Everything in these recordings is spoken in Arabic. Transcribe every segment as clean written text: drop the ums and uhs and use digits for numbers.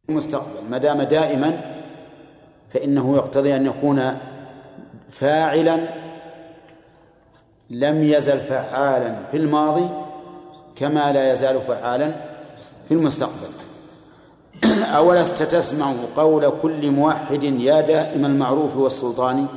المستقبل ما دام دائما فإنه يقتضي أن يكون فاعلا لم يزل فعالا في الماضي كما لا يزال فعالا في المستقبل. أولست تسمع قول كل موحد يا دائم المعروف والسلطان؟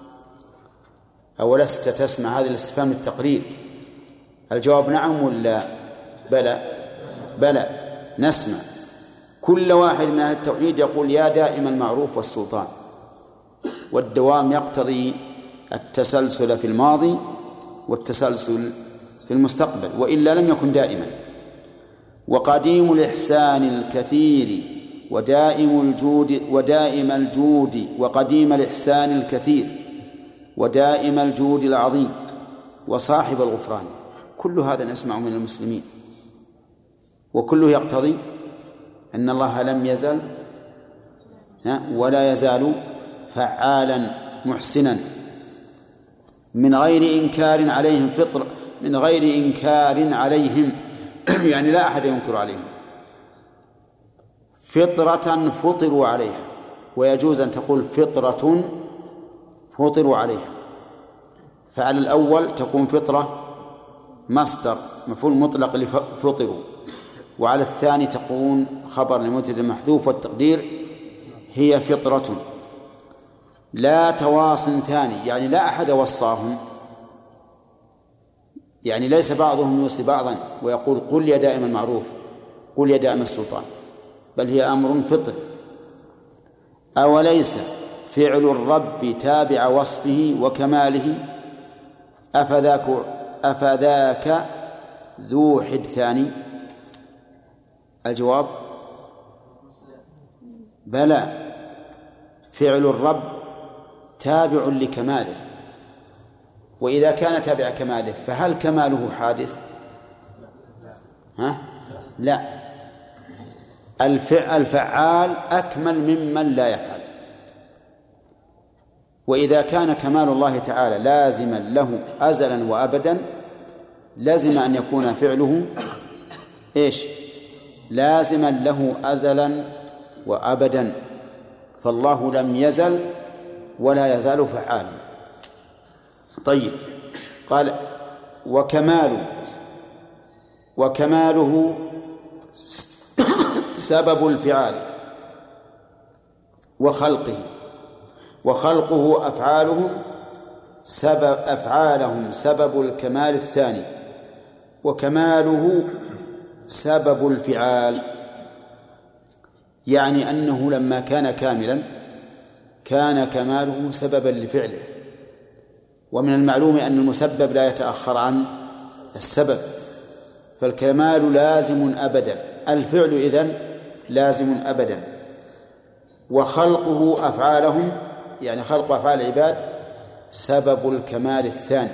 أولست تسمع، هذا الاستفهام للتقرير. الجواب نعم ولا بلى؟ بلى، نسمع كل واحد من أهل التوحيد يقول يا دائم المعروف والسلطان، والدوام يقتضي التسلسل في الماضي والتسلسل في المستقبل، وإلا لم يكن دائما. وقديم الإحسان الكثير ودائم الجود وقديم الإحسان الكثير ودائم الجود العظيم وصاحب الغفران، كل هذا نسمع من المسلمين، وكله يقتضي أن الله لم يزل ولا يزال فعالا محسنا من غير إنكار عليهم فطر، من غير إنكار عليهم يعني لا أحد ينكر عليهم، فطرة فطروا عليها، ويجوز أن تقول فطرة فطروا عليها، فعلى الأول تكون فطرة مصدر مفعول مطلق لفطروا، وعلى الثاني تكون خبر لمبتدأ محذوف والتقدير هي فطرة. لا تواص ثاني يعني لا أحد وصاهم، يعني ليس بعضهم يوصي بعضا ويقول قل يا دائم المعروف قل يا دائم السلطان، بل هي أمر فطري. أوليس فعل الرب تابع وصفه وكماله أفذاك ذو حد ثاني؟ الجواب بلى، فعل الرب تابع لكماله، وإذا كان تابع كماله فهل كماله حادث؟ لا، الفعال أكمل ممن لا يفعل، وإذا كان كمال الله تعالى لازما له أزلا وأبدا لازم أن يكون فعله لازما له أزلا وأبدا، فالله لم يزل ولا يزال فعالا. طيب، قال وكماله سبب الفعال وخلقه أفعالهم سبب الكمال الثاني، وكماله سبب الفعال، يعني أنه لما كان كاملا كان كماله سببا لفعله، ومن المعلوم أن المسبب لا يتأخر عن السبب، فالكمال لازم أبدا، الفعل إذن لازم أبدا. وخلقه أفعالهم يعني خلق أفعال العباد سبب الكمال الثاني.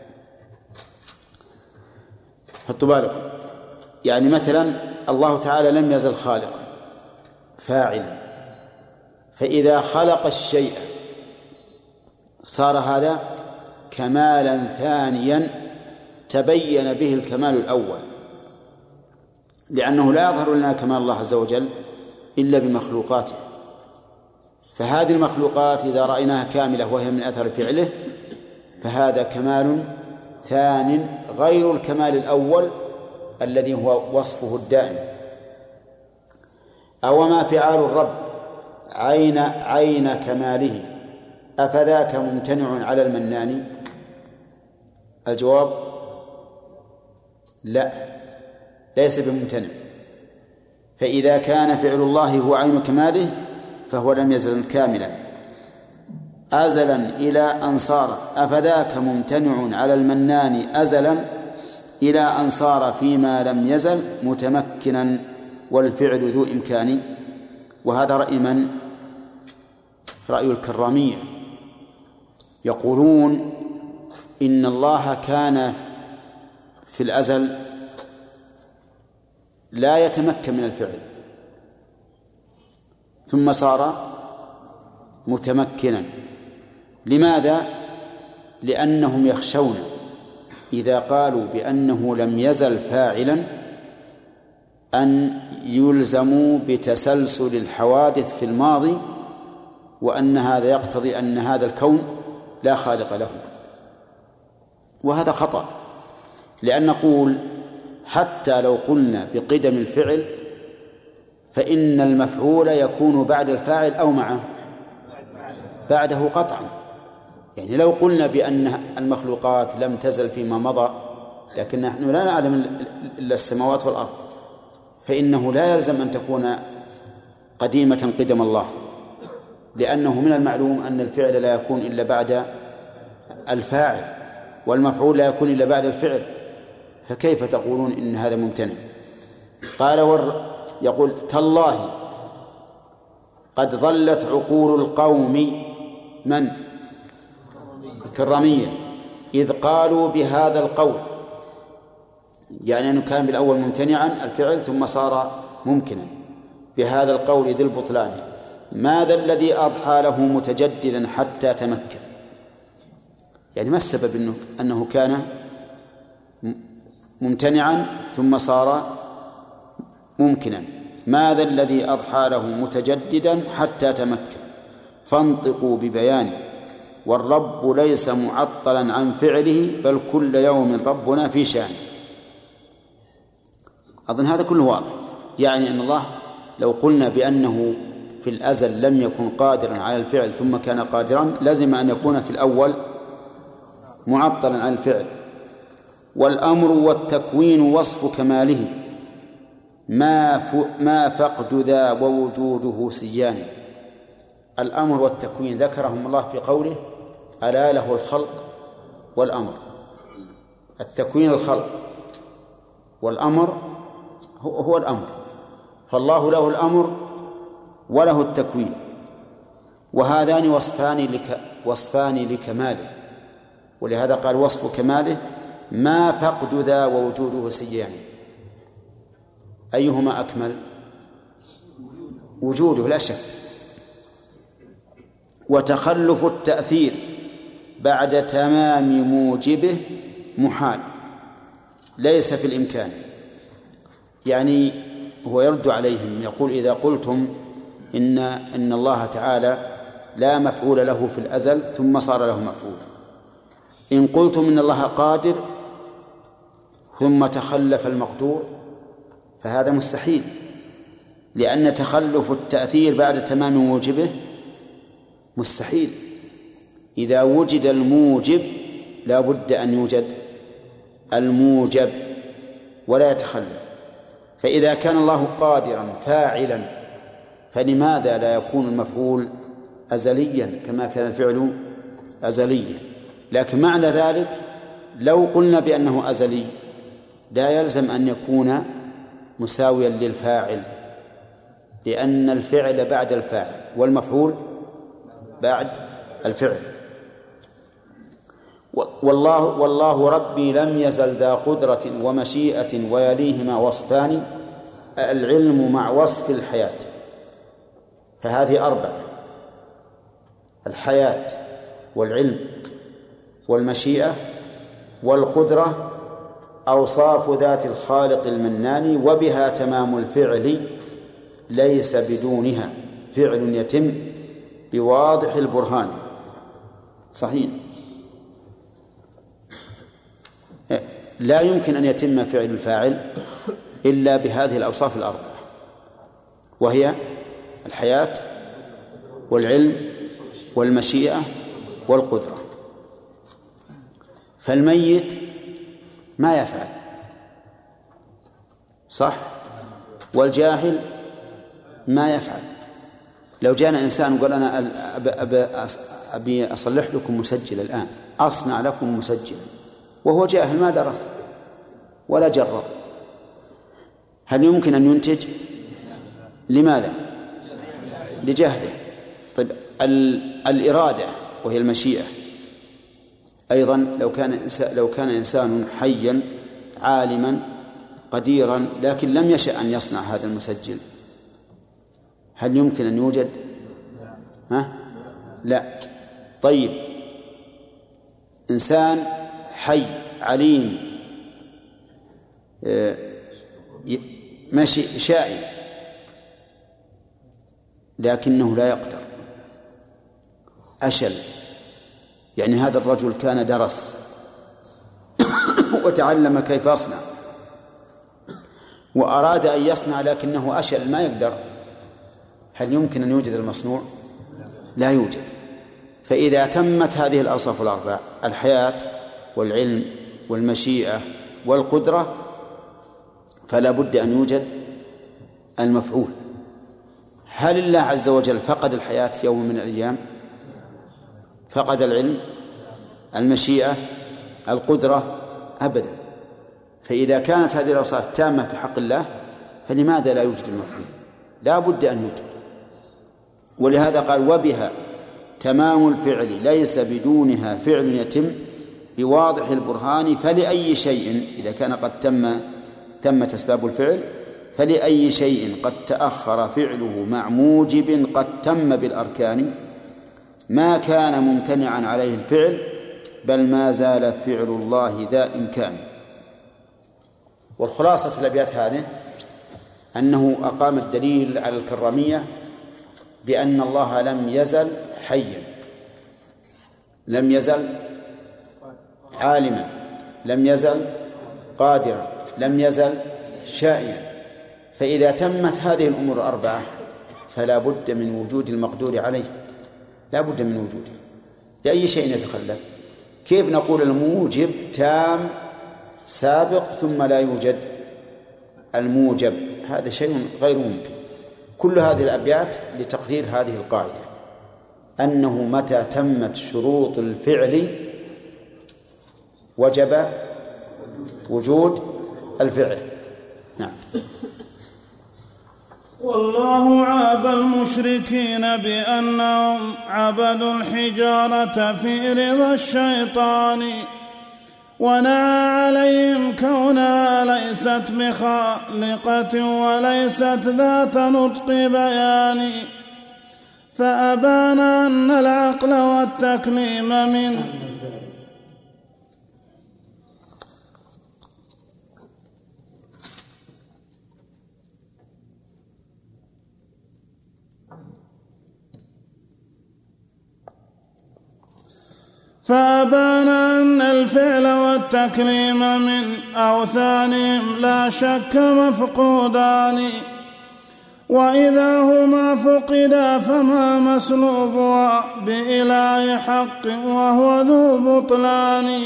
حطوا بالكم، يعني مثلا الله تعالى لم يزل خالقا فاعلا، فإذا خلق الشيء صار هذا كمالا ثانيا تبين به الكمال الأول، لأنه لا يظهر لنا كمال الله عز وجل إلا بمخلوقاته، فهذه المخلوقات إذا رأيناها كاملة وهي من أثر فعله فهذا كمال ثان غير الكمال الأول الذي هو وصفه الدائم. أوما فعال الرب عين كماله أفذاك ممتنع على المنان؟ الجواب لا، ليس بممتنع، فإذا كان فعل الله هو عين كماله فهو لم يزل كاملا أزلا إلى أن صار، أفذاك ممتنع على المنان أزلا إلى أن صار فيما لم يزل متمكنا والفعل ذو إمكان. وهذا رأي من؟ رأي الكرامية، يقولون إن الله كان في الأزل لا يتمكن من الفعل ثم صار متمكنا. لماذا؟ لأنهم يخشون إذا قالوا بأنه لم يزل فاعلا أن يلزموا بتسلسل الحوادث في الماضي، وأن هذا يقتضي أن هذا الكون لا خالق له، وهذا خطأ. لأن نقول حتى لو قلنا بقدم الفعل فإن المفعول يكون بعد الفاعل أو معه بعده قطعا. يعني لو قلنا بأن المخلوقات لم تزل فيما مضى، لكن نحن لا نعلم إلا السماوات والأرض، فإنه لا يلزم أن تكون قديمة قدم الله، لأنه من المعلوم أن الفعل لا يكون إلا بعد الفاعل، والمفعول لا يكون إلا بعد الفعل، فكيف تقولون إن هذا ممتنع؟ قال يقول تالله قد ضلت عقول القوم من الكرامية إذ قالوا بهذا القول، يعني أنه كان بالأول ممتنعا الفعل ثم صار ممكنا بهذا القول ذي البطلان، ماذا الذي أضحى له متجددا حتى تمكن؟ يعني ما السبب أنه كان ممتنعا ثم صار ممكنا؟ ماذا الذي أضحى له متجددا حتى تمكن؟ فانطقوا ببيانه، والرب ليس معطلا عن فعله بل كل يوم ربنا في شأن. أظن هذا كله واضح. يعني أن الله لو قلنا بأنه في الأزل لم يكن قادرا على الفعل ثم كان قادرا، لازم أن يكون في الأول معطلا عن الفعل. والأمر والتكوين وصف كماله ما فقد ذا ووجوده سيان. الأمر والتكوين ذكرهم الله في قوله ألا له الخلق والأمر. التكوين الخلق، والأمر هو الأمر، فالله له الأمر وله التكوين، وهذان وصفان لكماله، ولهذا قال وصف كماله ما فقد ذا ووجوده سيان. أيهما أكمل؟ وجوده لا شك. وتخلف التأثير بعد تمام موجبه محال ليس في الإمكان. يعني هو يرد عليهم يقول إذا قلتم إن الله تعالى لا مفعول له في الأزل ثم صار له مفعول، إن قلتم إن الله قادر ثم تخلف المقدور فهذا مستحيل، لأن تخلف التأثير بعد تمام موجبه مستحيل. إذا وجد الموجب لا بد أن يوجد الموجب ولا يتخلف. فإذا كان الله قادرا فاعلا فلماذا لا يكون المفعول أزليا كما كان الفعل أزليا؟ لكن معنى ذلك لو قلنا بأنه أزلي لا يلزم أن يكون مساويا للفاعل، لأن الفعل بعد الفاعل والمفعول بعد الفعل. والله ربي لم يزل ذا قدرة ومشيئة ويليهما وصفان، العلم مع وصف الحياة، فهذه أربعة: الحياة والعلم والمشيئة والقدرة، أوصاف ذات الخالق المنان، وبها تمام الفعل ليس بدونها فعل يتم بواضح البرهان. صحيح، لا يمكن أن يتم فعل الفاعل إلا بهذه الأوصاف الأربعة، وهي الحياة والعلم والمشيئة والقدرة. فالميت ما يفعل، صح؟ والجاهل ما يفعل. لو جاءنا إنسان وقال أنا أبي أصلح لكم مسجل الآن، أصنع لكم مسجلا، وهو جاهل ما درس ولا جرب، هل يمكن أن ينتج؟ لماذا؟ لجهله. طيب الإرادة وهي المشيئة أيضا، لو كان إنسان حيا عالما قديرا لكن لم يشأ أن يصنع هذا المسجل، هل يمكن أن يوجد؟ لا. طيب إنسان حي عليم مشي شائي لكنه لا يقدر، أشل. يعني هذا الرجل كان درس وتعلم كيف يصنع وأراد أن يصنع لكنه أشل ما يقدر، هل يمكن أن يوجد المصنوع؟ لا يوجد. فإذا تمت هذه الأوصاف الأربع، الحياة والعلم والمشيئة والقدرة، فلا بد أن يوجد المفعول. هل الله عز وجل فقد الحياة يوم من الأيام؟ فقد العلم، المشيئة، القدرة؟ أبدا. فإذا كانت هذه الأوصاف تامة في حق الله فلماذا لا يوجد المفعول؟ لا بد أن يوجد. ولهذا قال وبها تمام الفعل ليس بدونها فعل يتم بواضح البرهان، فلأي شيء إذا كان قد تمت أسباب الفعل، فلأي شيء قد تأخر فعله مع موجب قد تم بالأركان، ما كان ممتنعا عليه الفعل بل ما زال فعل الله ذا إمكان. والخلاصة الأبيات هذه أنه أقام الدليل على الكرامية بأن الله لم يزل حيا، لم يزل عالما، لم يزل قادرا، لم يزل شائعا. فإذا تمت هذه الأمور الأربعة فلا بد من وجود المقدور عليه، لا بد من وجوده. لأي شيء يتخلف. كيف نقول الموجب تام سابق ثم لا يوجد الموجب؟ هذا شيء غير ممكن. كل هذه الأبيات لتقرير هذه القاعدة، أنه متى تمت شروط الفعل وجب وجود الفعل. نعم. والله عاب المشركين بأنهم عبدوا الحجارة في رضا الشيطان، ونعى عليهم كونها ليست بخالقة وليست ذات نطق بيان، فأبان أن العقل والتكليم من فأبان أن الفعل والتكليم من أوثانهم لا شك مفقودان، وإذا هما فقدا فما مسلوبها بإله حق وهو ذو بطلان،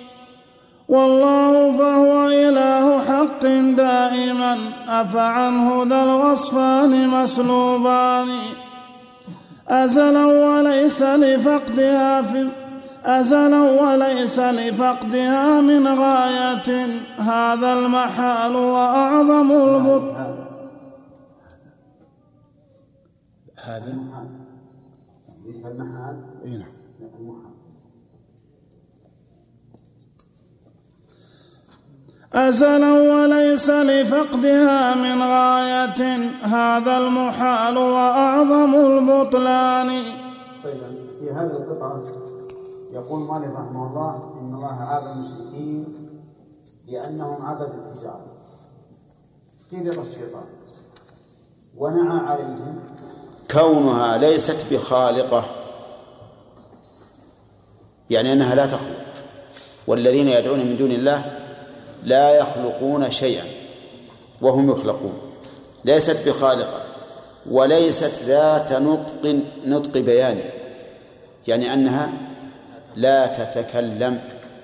والله فهو إله حق دائما أفعنه ذا الوصفان مسلوبان، أزلا وليس لفقدها من غاية، هذا المحال وأعظم البطلان. هذا المحال أزلا وليس لفقدها من غاية، هذا المحال وأعظم البطلان. طيب، في هذه القطعة يقول مالك رحمه الله إن الله عاب المشركين لأنهم عبدوا الحجارة في رضا الشيطان، ونعى عليهم كونها ليست بخالقة، يعني أنها لا تخلق، والذين يدعون من دون الله لا يخلقون شيئا وهم يخلقون. ليست بخالقة وليست ذات نطق بيان، يعني أنها لا تتكلم،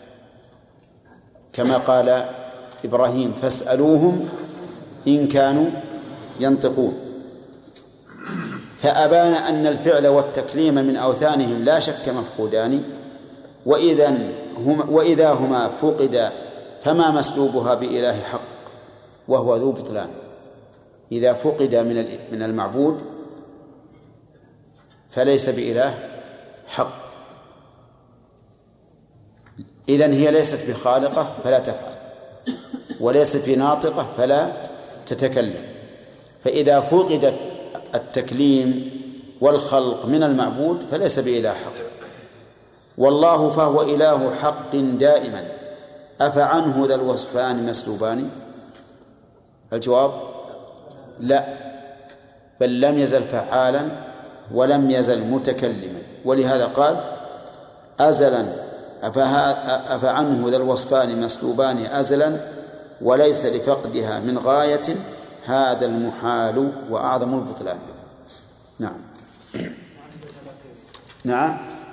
كما قال إبراهيم فاسألوهم إن كانوا ينطقون. فأبان أن الفعل والتكليم من أوثانهم لا شك مفقودان، وإذا هما فقدا فما مسلوبها بإله حق وهو ذو بطلان. إذا فقد من المعبود فليس بإله حق، إذن هي ليست بخالقة فلا تفعل، وليست بناطقة فلا تتكلم. فإذا فقدت التكليم والخلق من المعبود فليس بإله حق. والله فهو إله حق دائما أفعنه ذا الوصفان مسلوبان؟ الجواب لا، بل لم يزل فعالا ولم يزل متكلما. ولهذا قال أزلا أفعنه ذا الوصفان مسلوبان أزلا وليس لفقدها من غاية هذا المحال وأعظم البطلان. نعم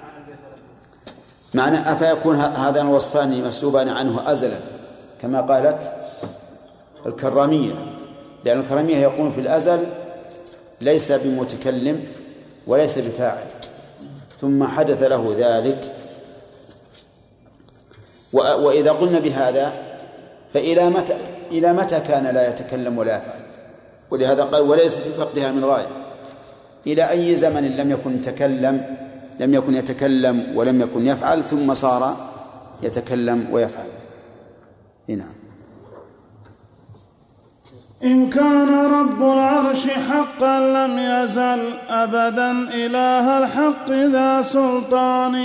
معنى أفيكون هذان الوصفان مسلوبان عنه أزلا كما قالت الكرامية، لأن الكرامية يقول في الأزل ليس بمتكلم وليس بفاعل، ثم حدث له ذلك. وإذا قلنا بهذا فإلى متى كان لا يتكلم ولا يفعل؟ ولهذا قال وليس بفقدها من غاية. إلى أي زمن لم يكن يتكلم ولم يكن يفعل ثم صار يتكلم ويفعل؟ نعم. إن كان رب العرش حقا لم يزل أبدا إله الحق ذا سلطان،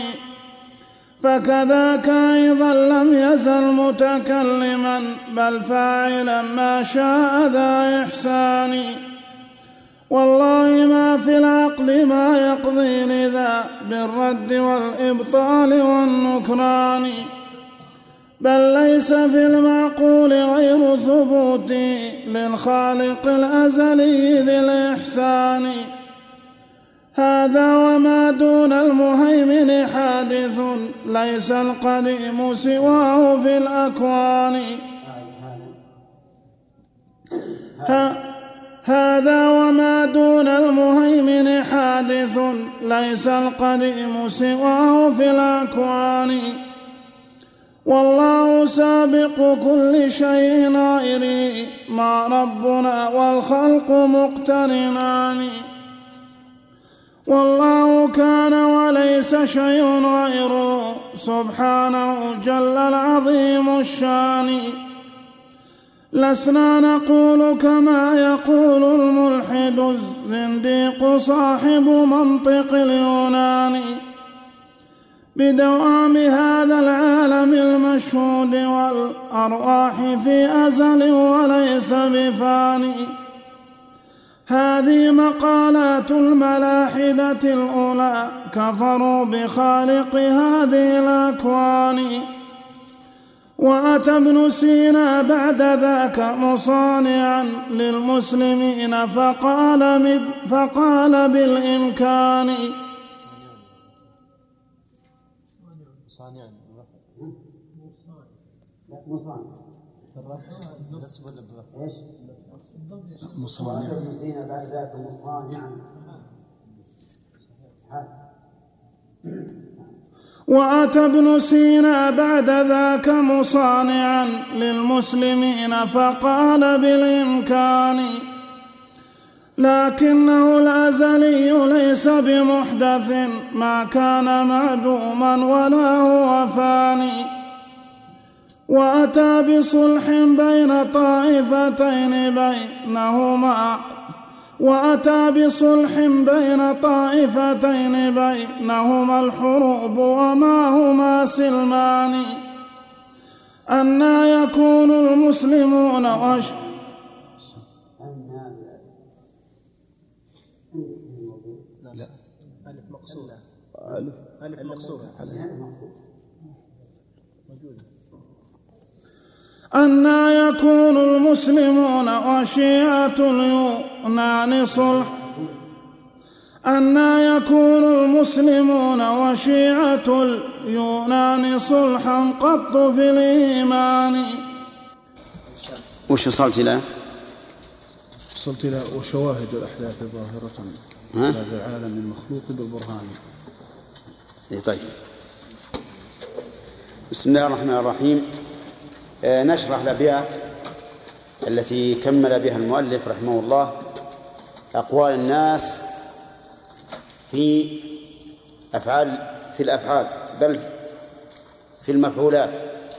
فكذاك أيضا لم يزل متكلما بل فاعلا ما شاء ذا إحسان. والله ما في العقل ما يقضي لذا بالرد والإبطال والنكران، بل ليس في المعقول غير ثبوت للخالق الأزلي ذي الإحسان. هذا وما دون المهيمن حادث ليس القديم سواه في الأكوان. هذا وما دون المهيمن حادث ليس القديم سواه في الأكوان. والله سابق كل شيء غيري ما ربنا والخلق مقترنان. والله كان وليس شيء غيره سبحانه جل العظيم الشان. لسنا نقول كما يقول الملحد الزنديق صاحب منطق اليونان بدوام هذا العالم المشهود والأرواح في أزل وليس بفاني. هذه مقالات الملاحدة الأولى كفروا بخالق هذه الأكوان. وأتى ابن سينا بعد ذاك مصانعا للمسلمين فقال بالإمكان. وأتى ابن سينا بعد ذاك مصانعا للمسلمين فقال بالإمكان. لكنه الأزلي ليس بمحدث ما كان معدوما ولا هو فاني. وأتى بصلح بين طائفتين بينهما الحروب وما هما سلمان. أنى يكون المسلمون أنى يكون المسلمون وشيعة اليونان صلحا قط في الإيمان. وش وصلت إلى؟ وصلت إلى وشواهد الأحداث ظاهرة هذا العالم المخلوق بالبرهان. طيب، بسم الله الرحمن الرحيم. نشرح الأبيات التي كمل بها المؤلف رحمه الله أقوال الناس في الأفعال بل في المفعولات.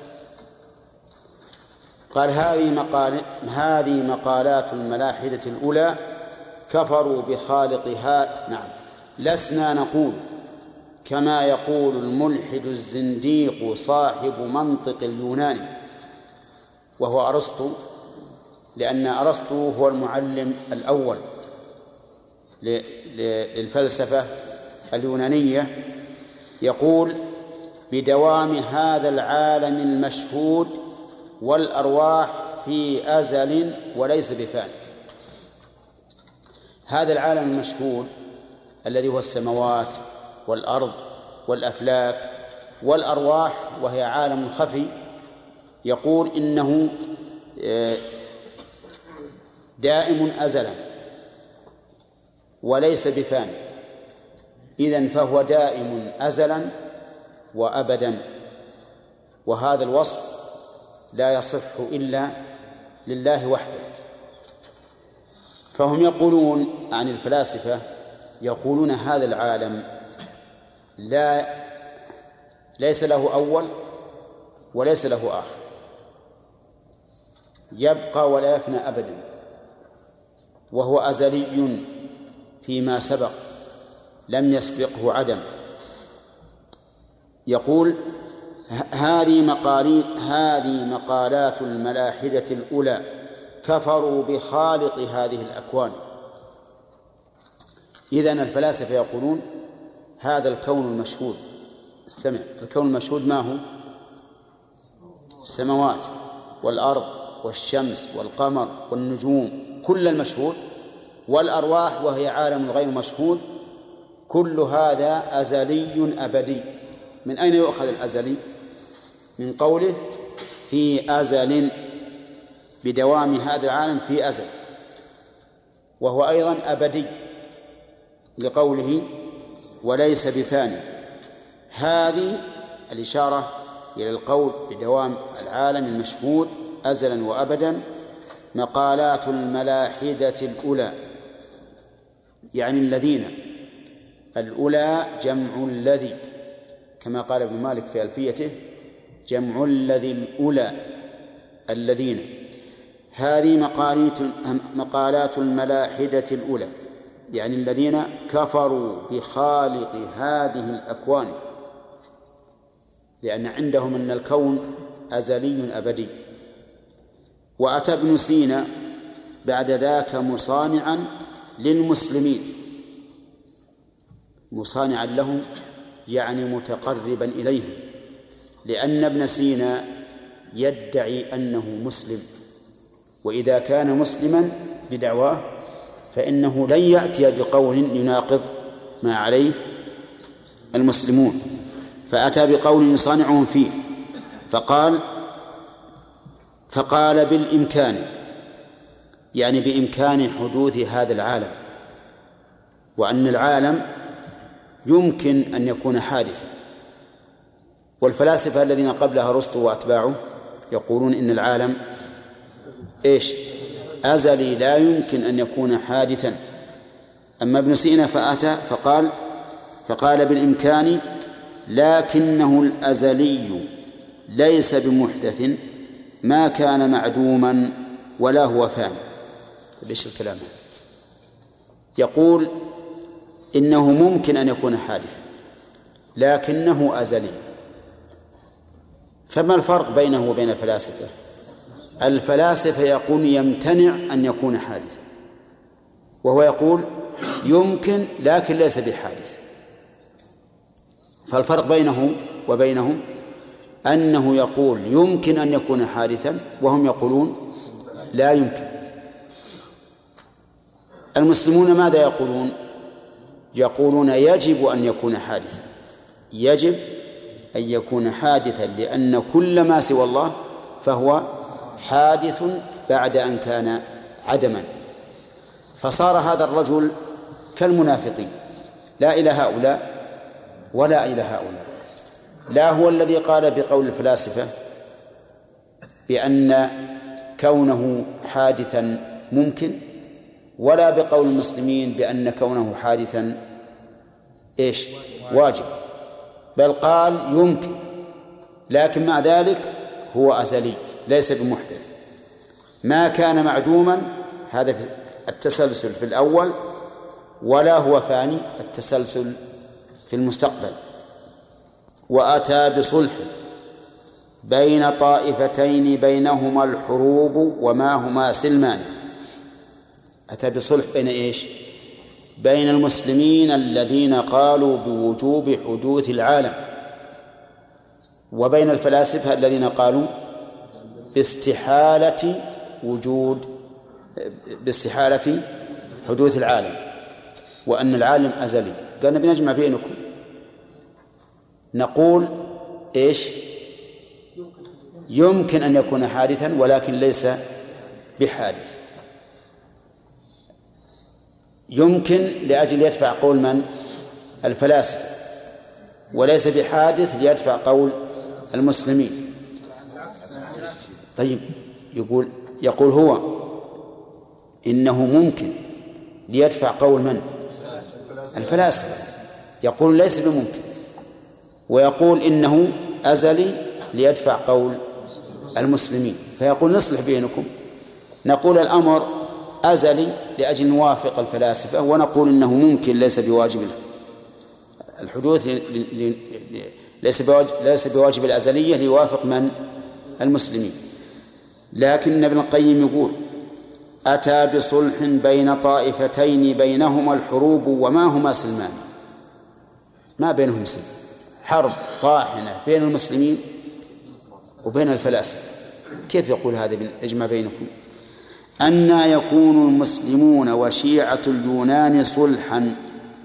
قال هذه مقالات الملاحدة الأولى كفروا بخالقها. نعم، لسنا نقول كما يقول الملحد الزنديق صاحب منطق اليوناني وهو أرسطو لأن أرسطو هو المعلم الأول للفلسفة اليونانية، يقول: بدوام هذا العالم المشهود والأرواح في أزل وليس بفان. هذا العالم المشهود الذي هو السماوات والأرض والأفلاك والأرواح، وهي عالم خفي، يقول إنه دائم أزلا وليس بفان. إذن فهو دائم أزلا وأبدا، وهذا الوصف لا يصح إلا لله وحده. فهم يقولون عن الفلاسفة، يقولون هذا العالم ليس له أول وليس له آخر، يبقى ولا يفنى أبدا، وهو أزلي فيما سبق لم يسبقه عدم. يقول: هذه مقالات الملاحدة الأولى، كفروا بخالق هذه الأكوان. إذن الفلاسفة يقولون هذا الكون المشهود، استمع، الكون المشهود ما هو؟ السماوات والأرض والشمس والقمر والنجوم، كل المشهود، والأرواح وهي عالم غير مشهود، كل هذا أزلي أبدي. من أين يؤخذ الأزلي؟ من قوله في أزل، بدوام هذا العالم في أزل، وهو أيضا أبدي لقوله وليس بفاني. هذه الإشارة إلى القول بدوام العالم المشهود أزلا وأبدا مقالات الملاحدة الأولى، يعني الذين، الأولى جمع الذي، كما قال ابن مالك في ألفيته: جمع الذي الأولى الذين. هذه مقالات الملاحدة الأولى، يعني الذين كفروا بخالق هذه الأكوان، لأن عندهم أن الكون أزلي أبدي. وأتى ابن سينا بعد ذاك مصانعا للمسلمين، مصانعا لهم يعني متقربا إليهم، لأن ابن سينا يدعي أنه مسلم، وإذا كان مسلما بدعواه فإنه لن يأتي بقول يناقض ما عليه المسلمون، فأتى بقول يصانعهم فيه، فقال بالإمكان، يعني بإمكان حدوث هذا العالم، وأن العالم يمكن أن يكون حادثا. والفلاسفة الذين قبلها أرسطو وأتباعه يقولون إن العالم أزلي لا يمكن أن يكون حادثا. أما ابن سينا فأتى فقال بالإمكان، لكنه الأزلي ليس بمحدث ما كان معدوما ولا هو فاني. ليش الكلام هذا؟ يقول إنه ممكن أن يكون حادثا لكنه أزلي. فما الفرق بينه وبين الفلاسفة؟ الفلاسفة يقول يمتنع أن يكون حادثا، وهو يقول يمكن لكن ليس بحادث. فالفرق بينه وبينهم أنه يقول يمكن أن يكون حادثا، وهم يقولون لا يمكن. المسلمون ماذا يقولون؟ يقولون يجب أن يكون حادثا، يجب أن يكون حادثا، لأن كل ما سوى الله فهو حادث بعد أن كان عدما. فصار هذا الرجل كالمنافقين، لا إلى هؤلاء ولا إلى هؤلاء. لا هو الذي قال بقول الفلاسفة بأن كونه حادثا ممكن، ولا بقول المسلمين بأن كونه حادثا واجب، بل قال يمكن، لكن مع ذلك هو أزلي ليس بمحدث. ما كان معدوما هذا في التسلسل في الأول، ولا هو فاني التسلسل في المستقبل. وأتى بصلح بين طائفتين بينهما الحروب وما هما سلمان. أتى بصلح بين إيش؟ بين المسلمين الذين قالوا بوجوب حدوث العالم، وبين الفلاسفة الذين قالوا باستحالة حدوث العالم، وأن العالم أزلي. قالنا بنجمع بينكم، نقول إيش؟ يمكن أن يكون حادثا ولكن ليس بحادث. يمكن لأجل يدفع قول من؟ الفلاسفة، وليس بحادث ليدفع قول المسلمين. طيب، يقول هو إنه ممكن ليدفع قول من؟ الفلاسفة. يقول ليس بممكن، ويقول إنه أزلي ليدفع قول المسلمين. فيقول نصلح بينكم، نقول الأمر أزلي لأجل نوافق الفلاسفة، ونقول إنه ممكن ليس بواجب الحدوث، ليس بواجب الأزلية ليوافق من؟ المسلمين. لكن ابن القيم يقول أتى بصلح بين طائفتين بينهما الحروب وما هما سلمان. ما بينهم سلم، حرب طاحنة بين المسلمين وبين الفلاسفة. كيف يقول هذا اجمع بينكم؟ أن يكون المسلمون وشيعة اليونان صلحا.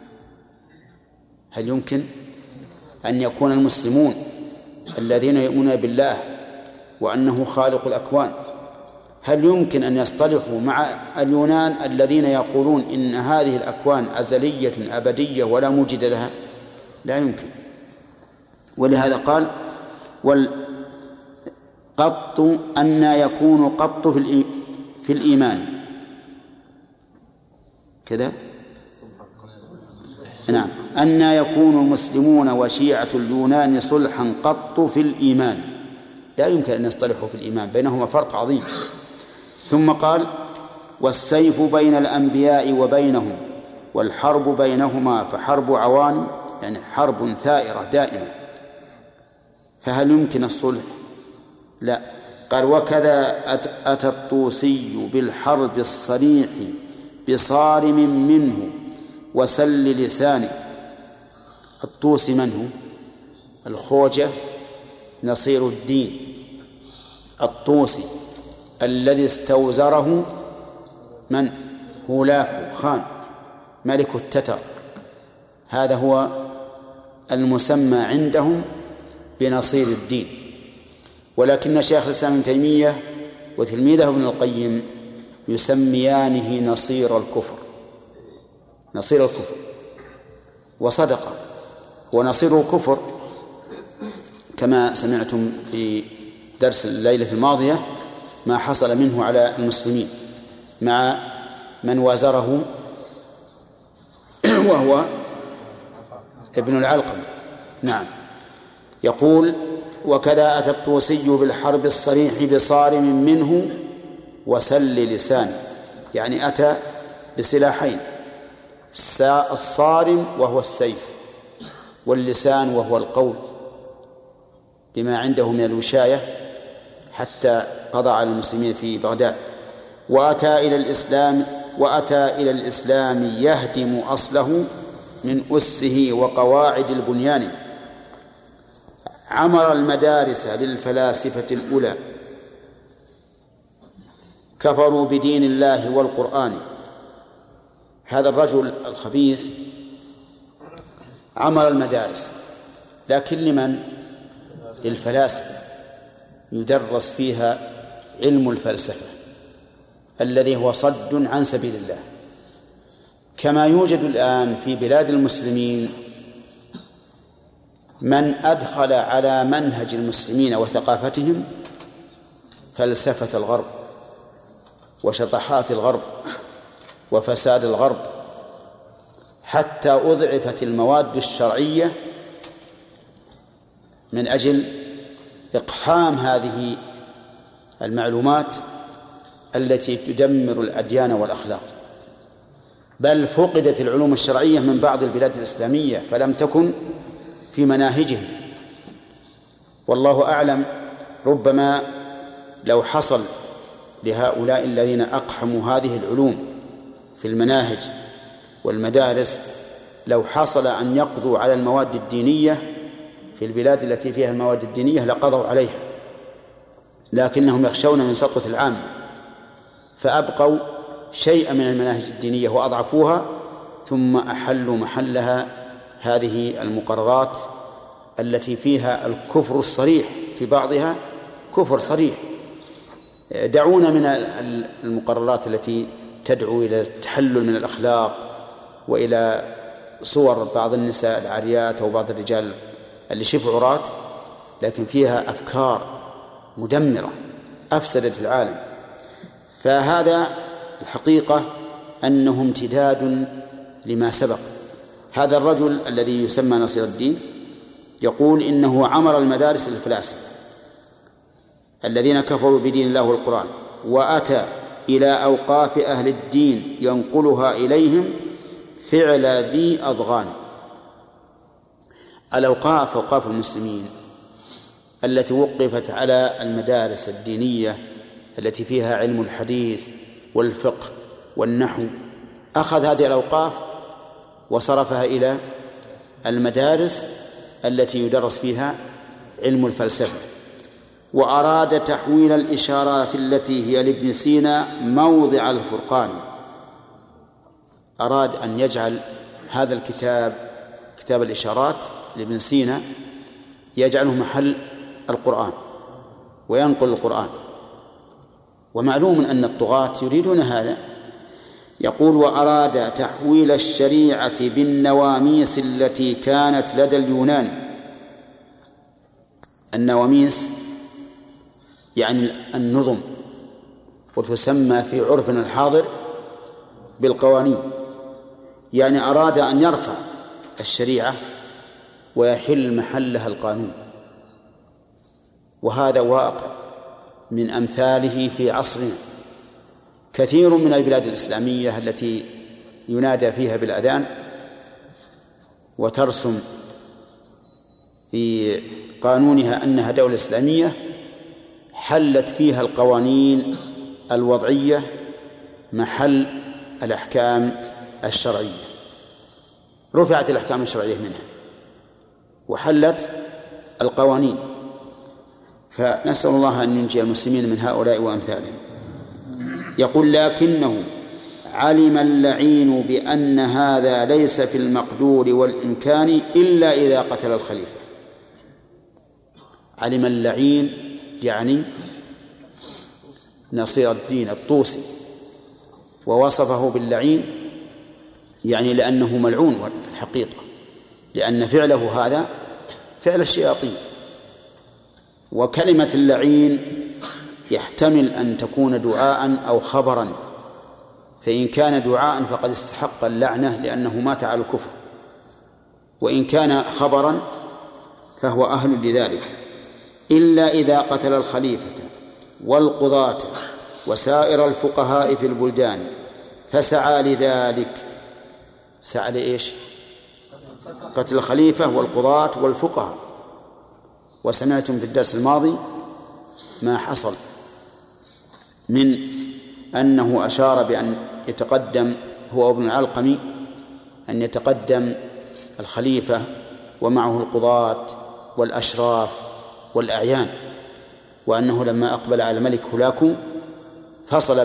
هل يمكن أن يكون المسلمون الذين يؤمنون بالله وأنه خالق الأكوان، هل يمكن أن يصطلحوا مع اليونان الذين يقولون إن هذه الأكوان أزلية أبدية ولا موجد لها؟ لا يمكن. ولهذا قال قط أن يكون قط في الإيمان كذا. نعم، أن يكون المسلمون وشيعة اليونان صلحا قط في الإيمان. لا يمكن أن يصطلحوا في الإيمان، بينهما فرق عظيم. ثم قال والسيف بين الأنبياء وبينهم والحرب بينهما فحرب عوان، يعني حرب ثائرة دائمة. فهل يمكن الصلح؟ لا. قال وكذا أتى الطوسي بالحرب الصريح بصارم منه وسل لسانه. الطوسي من هو؟ الخوجة نصير الدين الطوسي الذي استوزره من؟ هولاكو خان ملك التتر. هذا هو المسمى عندهم بنصير الدين. ولكن شيخ الإسلام ابن تيمية وتلميذه ابن القيم يسميانه نصير الكفر. نصير الكفر، وصدق، ونصير الكفر كما سمعتم في درس الليلة الماضية ما حصل منه على المسلمين مع من وازره وهو ابن العلقم. نعم. يقول وكذا أتى الطوسي بالحرب الصريح بصارم منه وسل لسانه، يعني أتى بسلاحين، الصارم وهو السيف، واللسان وهو القول بما عنده من الوشاية حتى قضى على المسلمين في بغداد. وأتى إلى الإسلام يهدم أصله من أسه وقواعد البنيان. عمر المدارس للفلاسفة الأولى كفروا بدين الله والقرآن. هذا الرجل الخبيث عمر المدارس، لكن لمن؟ للفلاسفة، يدرس فيها علم الفلسفة الذي هو صد عن سبيل الله، كما يوجد الآن في بلاد المسلمين من أدخل على منهج المسلمين وثقافتهم فلسفة الغرب وشطحات الغرب وفساد الغرب، حتى أضعفت المواد الشرعية من أجل إقحام هذه المعلومات التي تدمر الأديان والأخلاق. بل فقدت العلوم الشرعية من بعض البلاد الإسلامية فلم تكن في مناهجهم. والله أعلم ربما لو حصل لهؤلاء الذين أقحموا هذه العلوم في المناهج والمدارس، لو حصل أن يقضوا على المواد الدينية في البلاد التي فيها المواد الدينية لقضوا عليها، لكنهم يخشون من سطوة العامة فأبقوا شيئا من المناهج الدينية وأضعفوها، ثم أحلوا محلها هذه المقررات التي فيها الكفر الصريح، في بعضها كفر صريح. دعونا من المقررات التي تدعو إلى التحلل من الأخلاق وإلى صور بعض النساء العاريات أو بعض الرجال اللي شبه عراة، لكن فيها أفكار مدمرة أفسدت العالم. فهذا الحقيقة أنه امتداد لما سبق. هذا الرجل الذي يسمى نصير الدين يقول إنه عمر المدارس الفلاسفة الذين كفروا بدين الله والقرآن، وأتى إلى أوقاف أهل الدين ينقلها إليهم فعل ذي أضغان. الأوقاف أوقاف المسلمين التي وقفت على المدارس الدينية التي فيها علم الحديث والفقه والنحو، أخذ هذه الأوقاف وصرفها إلى المدارس التي يدرس فيها علم الفلسفة، وأراد تحويل الإشارات التي هي لابن سينا موضع الفرقان. أراد أن يجعل هذا الكتاب، كتاب الإشارات لابن سينا، يجعله محل القرآن وينقل القرآن. ومعلوم أن الطغاة يريدون هذا. يقول: وأراد تحويل الشريعة بالنواميس التي كانت لدى اليونان. النواميس يعني النظم، وتسمى في عرفنا الحاضر بالقوانين. يعني أراد أن يرفع الشريعة ويحل محلها القانون، وهذا واقع من أمثاله في عصرنا. كثير من البلاد الإسلامية التي ينادى فيها بالأذان وترسم في قانونها أنها دولة إسلامية، حلت فيها القوانين الوضعية محل الأحكام الشرعية، رفعت الأحكام الشرعية منها وحلت القوانين. فنسأل الله أن ينجي المسلمين من هؤلاء وأمثالهم. يقول: لكنه علم اللعين بأن هذا ليس في المقدور والإمكان إلا إذا قتل الخليفة. علم اللعين يعني نصير الدين الطوسي، ووصفه باللعين يعني لأنه ملعون في الحقيقة، لأن فعله هذا فعل الشياطين. وكلمة اللعين يحتمل أن تكون دعاء أو خبرا، فإن كان دعاء فقد استحق اللعنة لأنه مات على الكفر، وإن كان خبرا فهو أهل لذلك. إلا إذا قتل الخليفة والقضاة وسائر الفقهاء في البلدان فسعى لذلك. سعى لإيش؟ قتل الخليفة والقضاة والفقهاء. وسمعتم في الدرس الماضي ما حصل من أنه أشار بأن يتقدم هو ابن العلقمي، أن يتقدم الخليفة ومعه القضاة والأشراف والأعيان، وأنه لما أقبل على الملك هولاكو فصل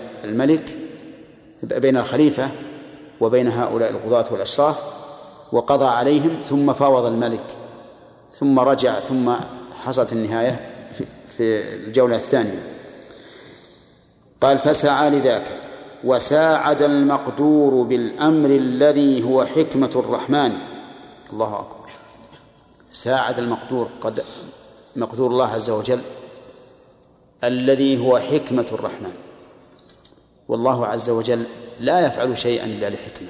بين الخليفة وبين هؤلاء القضاة والأشراف وقضى عليهم، ثم فاوض الملك، ثم رجع، ثم حصلت النهاية في الجولة الثانية. قال: فسعى لذاك وساعد المقدور بالأمر الذي هو حكمة الرحمن. الله أكبر. ساعد المقدور، قد مقدور الله عز وجل الذي هو حكمة الرحمن، والله عز وجل لا يفعل شيئا إلا لحكمة.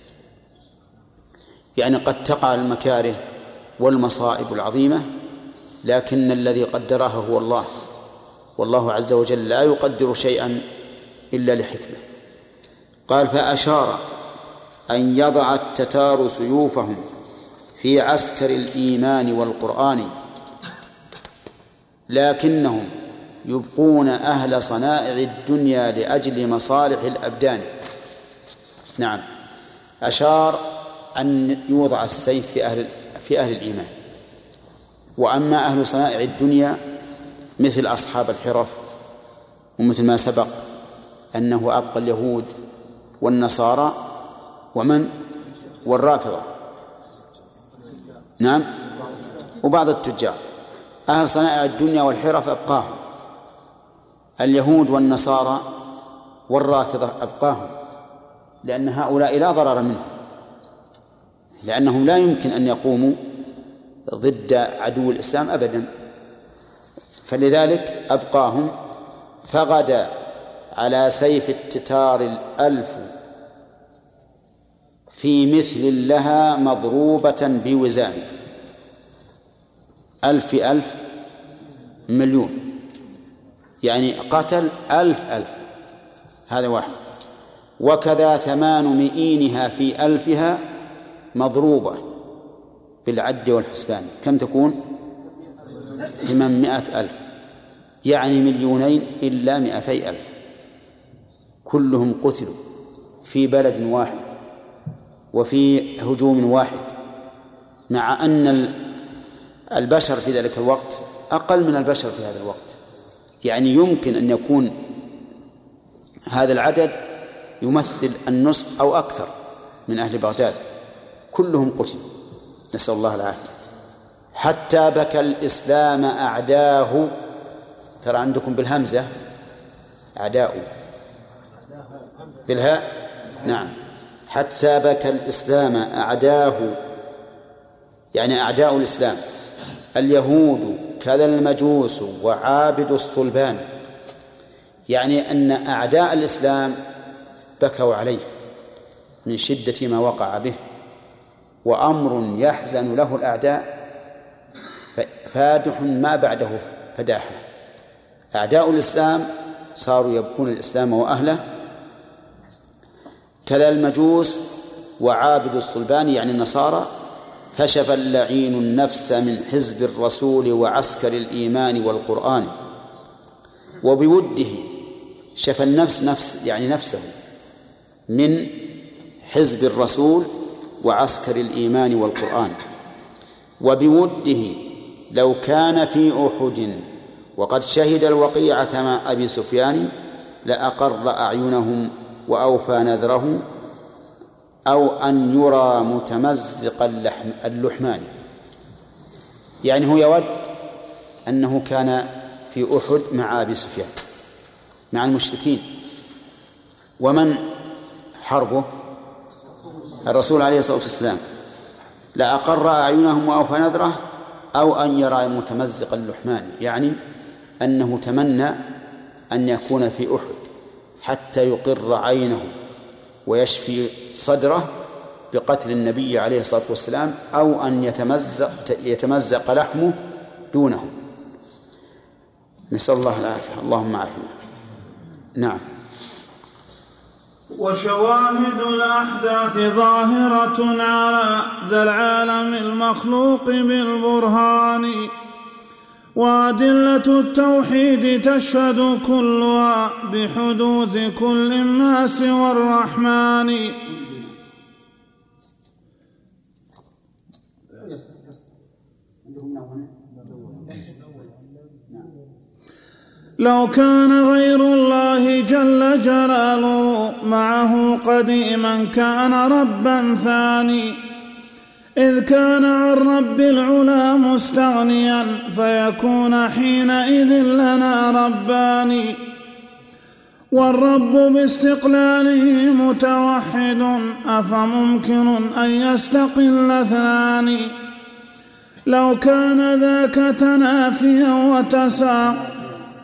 يعني قد تقع المكاره والمصائب العظيمة، لكن الذي قدرها هو الله، والله عز وجل لا يقدر شيئا إلا لحكمة. قال: فأشار أن يضع التتار سيوفهم في عسكر الإيمان والقرآن لكنهم يبقون أهل صنائع الدنيا لأجل مصالح الأبدان. نعم، أشار أن يوضع السيف في أهل الإيمان. وأما أهل صنائع الدنيا مثل أصحاب الحرف، ومثل ما سبق أنه أبقى اليهود والنصارى والرافضة، نعم، وبعض التجار. أهل صنائع الدنيا والحرف أبقاهم، اليهود والنصارى والرافضة أبقاهم، لأن هؤلاء لا ضرر منهم، لأنهم لا يمكن أن يقوموا ضد عدو الإسلام أبدا، فلذلك أبقاهم. فغدا على سيف التتار 1000 في مثل لها مضروبة بوزان. 1000 في 1000 مليون، يعني قتل 1000 هذا واحد. وكذا 800 في 1000 مضروبة بالعد والحسبان، كم تكون؟ 800,000، يعني 2,000,000 إلا 200,000، كلهم قتلوا في بلد واحد وفي هجوم واحد، مع أن البشر في ذلك الوقت أقل من البشر في هذا الوقت. يعني يمكن أن يكون هذا العدد يمثل النصف أو أكثر من أهل بغداد، كلهم قتلوا، نسأل الله العافية. حتى بكى الإسلام أعداه، ترى عندكم بالهمزة أعداء، بالهاء نعم. حتى بكى الإسلام أعداه، يعني أعداء الإسلام، اليهود كذا المجوس وعابد الصلبان، يعني أن أعداء الإسلام بكوا عليه من شدة ما وقع به. وأمر يحزن له الأعداء فادح ما بعده فداحة. أعداء الإسلام صاروا يبكون الإسلام وأهله، كذا المجوس وعابد الصلبان يعني النصارى. فشف اللعين النفس من حزب الرسول وعسكر الإيمان والقرآن، وبوده شف النفس يعني نفسه من حزب الرسول وعسكر الإيمان والقرآن. وبوده لو كان في أحد وقد شهد الوقيعة مع أبي سفيان لأقر أعينهم وأوفى نذره، أو أن يرى متمزق اللحمان. يعني هو يود أنه كان في أحد مع أبي سفيان مع المشركين، ومن حربه الرسول عليه الصلاة والسلام، لأقر أعينهم وأوفى نذره، أو أن يرى متمزق اللحمان، يعني أنه تمنى أن يكون في أحد حتى يقر عينه ويشفي صدره بقتل النبي عليه الصلاة والسلام، أو أن يتمزق لحمه دونه. نسأل الله العافية، اللهم عافنا. نعم. وشواهد الأحداث ظاهرة على ذا العالم المخلوق بالبرهان، وأدلة التوحيد تشهد كلها بحدوث كل ما سوى الرحمن. لو كان غير الله جل جلاله معه قديما كان ربا ثاني، إذ كان عن رب العلا مستغنيا فيكون حينئذ لنا رباني. والرب باستقلاله متوحد، أفممكن أن يستقل اثنان؟ لو كان ذاك تنافيا وتساقطا،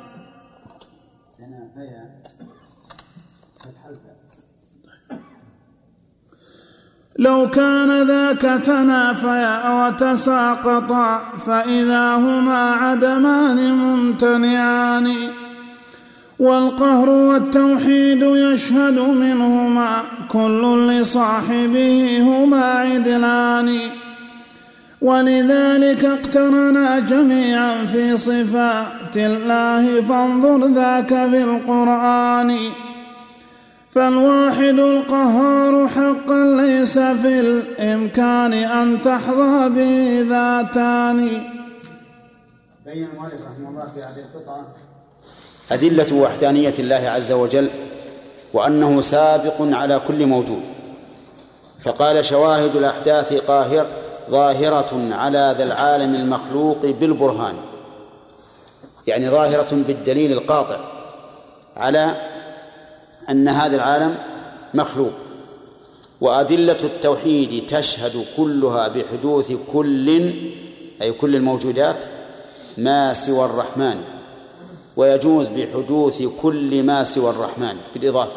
لو كان ذاك تنافيا وتساقطا فإذا هما عدمان ممتنعان. والقهر والتوحيد يشهد منهما كل لصاحبه هما عدلان، ولذلك اقترنا جميعا في صفات الله، فانظر ذاك في القرآن. فالواحد القهار حقا ليس في الإمكان أن تحظى به ذاتان. بين المؤلف رحمه الله في هذه القطعة أدلة وحدانية الله عز وجل وأنه سابق على كل موجود، فقال: شواهد الأحداث ظاهرة على ذا العالم المخلوق بالبرهان، يعني ظاهرة بالدليل القاطع على أن هذا العالم مخلوق. وأدلة التوحيد تشهد كلها بحدوث أي كل الموجودات ما سوى الرحمن، ويجوز بحدوث كل ما سوى الرحمن بالإضافة.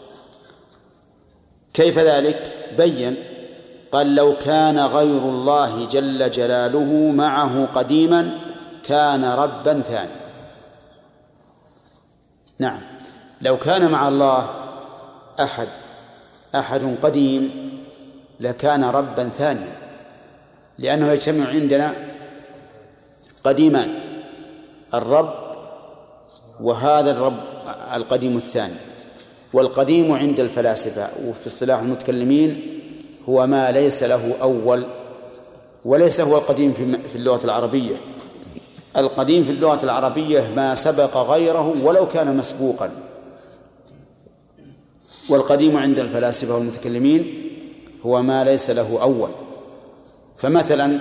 كيف ذلك؟ بين، قال: لو كان غير الله جل جلاله معه قديما كان ربا ثاني. نعم، لو كان مع الله أحد قديم لكان ربا ثانيا، لأنه يجتمع عندنا قديمان: الرب وهذا الرب القديم الثاني. والقديم عند الفلاسفة وفي اصطلاح المتكلمين هو ما ليس له أول، وليس هو القديم في اللغة العربية. القديم في اللغة العربية ما سبق غيره ولو كان مسبوقا، والقديم عند الفلاسفة والمتكلمين هو ما ليس له أول. فمثلا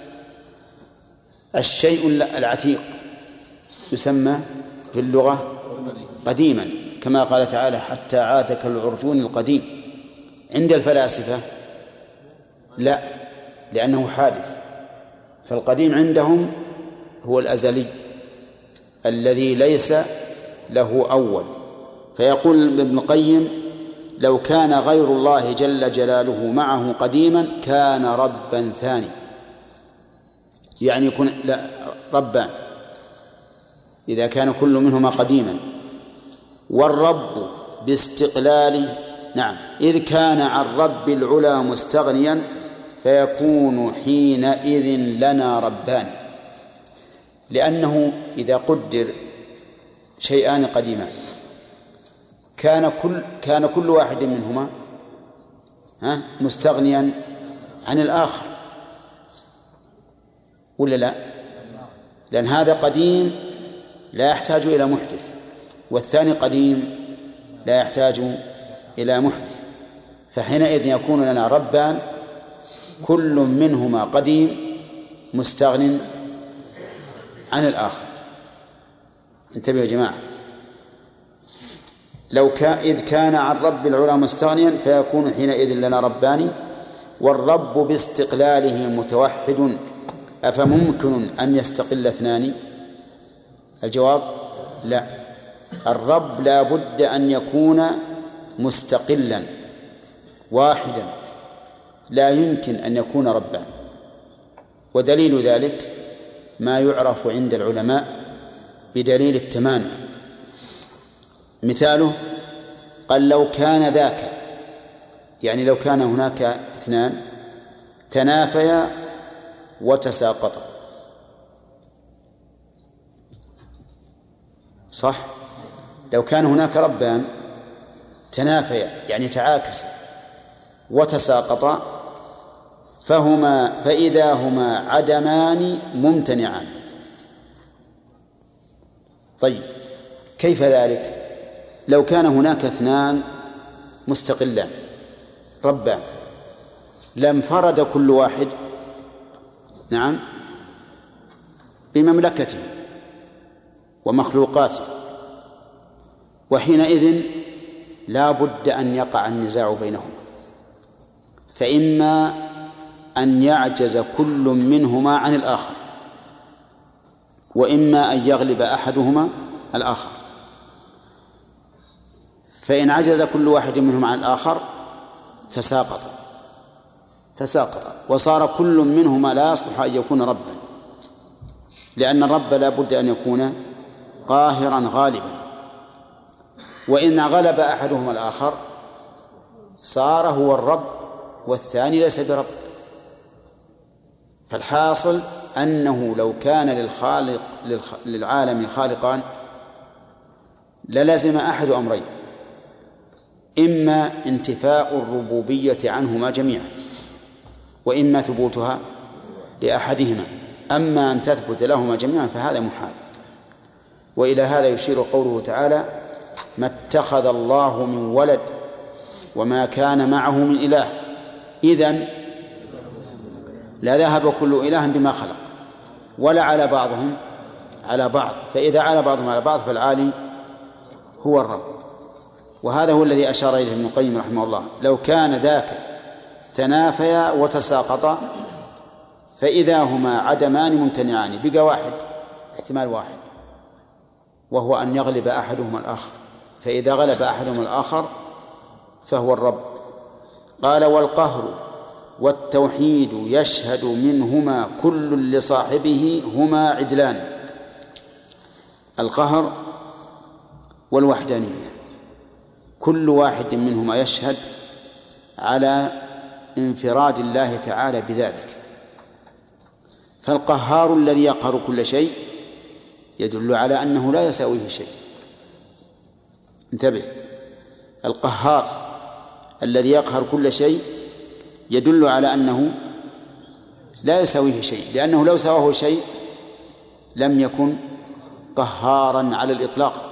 الشيء العتيق يسمى في اللغة قديما، كما قال تعالى: حتى عاد كالعرجون القديم. عند الفلاسفة لا، لأنه حادث. فالقديم عندهم هو الأزلي الذي ليس له أول. فيقول ابن القيم: لو كان غير الله جل جلاله معه قديما كان ربا ثاني، يعني يكون ربان إذا كان كل منهما قديما. والرب باستقلاله، نعم، إذ كان عن رب العلا مستغنيا فيكون حينئذ لنا ربان. لأنه إذا قدر شيئان قديمان كان كل واحد منهما مستغنيا عن الآخر، ولا لا؟ لأن هذا قديم لا يحتاج إلى محدث، والثاني قديم لا يحتاج إلى محدث. فحينئذ يكون لنا ربان كل منهما قديم مستغن عن الآخر. انتبهوا يا جماعة، إذ كان عن رب العلا مستغنيا فيكون حينئذ لنا ربان. والرب باستقلاله متوحد، أفممكن أن يستقل اثنان؟ الجواب: لا، الرب لا بد أن يكون مستقلا واحدا، لا يمكن أن يكون ربان. ودليل ذلك ما يعرف عند العلماء بدليل التمانع. مثاله: قال: لو كان ذاك، يعني لو كان هناك اثنان تنافيا وتساقطا، صح؟ لو كان هناك ربان تنافيا يعني تعاكسا وتساقطا فإذا هما عدمان ممتنعان. طيب، كيف ذلك؟ لو كان هناك اثنان مستقلان ربان لانفرد كل واحد بمملكته ومخلوقاته، وحينئذ لا بد أن يقع النزاع بينهما، فإما أن يعجز كل منهما عن الآخر، وإما أن يغلب أحدهما الآخر. فإن عجز كل واحد منهما عن الآخر تساقط وصار كل منهما لا يصلح أن يكون ربا، لأن الرب لا بد أن يكون قاهرا غالبا. وإن غلب أحدهما الآخر صار هو الرب والثاني ليس برب. فالحاصل أنه لو كان للعالم خالقان للزم أحد أمرين: إما انتفاء الربوبية عنهما جميعا، وإما ثبوتها لأحدهما. أما أن تثبت لهما جميعا فهذا محال. وإلى هذا يشير قوله تعالى: ما اتخذ الله من ولد وما كان معه من إله إذن لذهب كل إله بما خلق ولا على بعضهم على بعض، فإذا على بعضهم على بعض فالعالي هو الرب. وهذا هو الذي أشار إليه ابن القيم رحمه الله: لو كان ذاك تنافيا وتساقطا فإذا هما عدمان ممتنعان بقى واحد، احتمال واحد، وهو أن يغلب أحدهما الآخر، فإذا غلب أحدهما الآخر فهو الرب. قال: والقهر والتوحيد يشهد منهما كل لصاحبه هما عدلان. القهر والوحدانية كل واحد منهما يشهد على انفراد الله تعالى بذلك. فالقهار الذي يقهر كل شيء يدل على أنه لا يساويه شيء. انتبه، القهار الذي يقهر كل شيء يدل على أنه لا يساويه شيء، لأنه لو سواه شيء لم يكن قهارا على الإطلاق،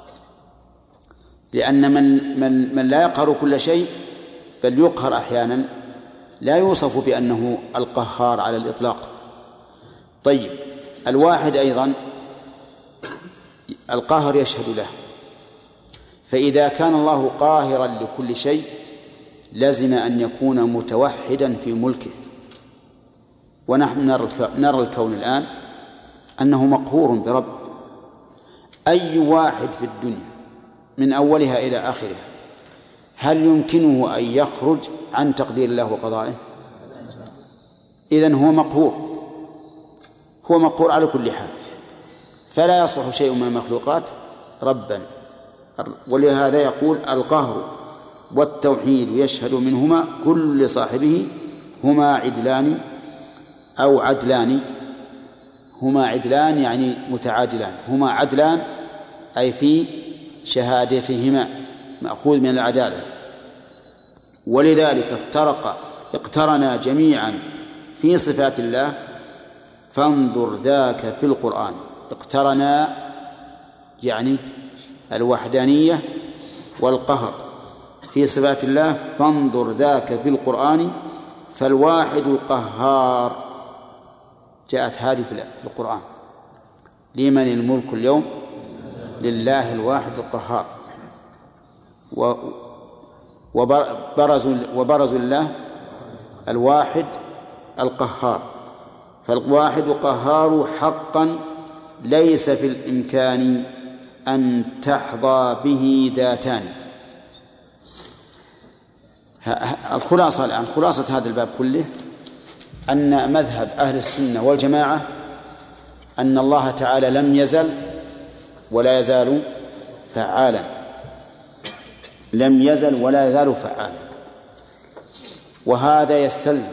لأن من لا يقهر كل شيء بل يقهر أحيانا لا يوصف بأنه القهار على الإطلاق. طيب، الواحد أيضا القهر يشهد له، فإذا كان الله قاهرا لكل شيء لازم أن يكون متوحدا في ملكه. ونحن نرى الكون الآن أنه مقهور برب. أي واحد في الدنيا من أولها إلى آخرها هل يمكنه أن يخرج عن تقدير الله وقضائه؟ إذن هو مقهور على كل حال، فلا يصلح شيء من المخلوقات ربا. ولهذا يقول: القهر والتوحيد يشهد منهما كل لصاحبه هما عدلان أو عدلان. هما عدلان يعني متعادلان، هما عدلان أي في شهادتهما، مأخوذ من العدالة. ولذلك اقترنا جميعا في صفات الله، فانظر ذاك في القرآن. اقترنا يعني الوحدانية والقهر في صفات الله، فانظر ذاك في القرآن فالواحد القهار. جاءت هذه في القرآن: لمن الملك اليوم؟ لله الواحد القهار. وبرزوا الله الواحد القهار، فالواحد القهار حقا ليس في الإمكان أن تحظى به ذاتان. الخلاصة الآن، خلاصة هذا الباب كله أن مذهب أهل السنة والجماعة أن الله تعالى لم يزل ولا يزال فعالا، لم يزل ولا يزال فعالا. وهذا يستلزم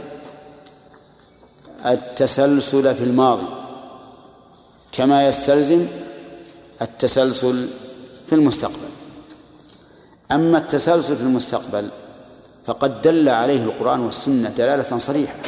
التسلسل في الماضي كما يستلزم التسلسل في المستقبل. أما التسلسل في المستقبل فقد دل عليه القرآن والسنة دلالة صريحة.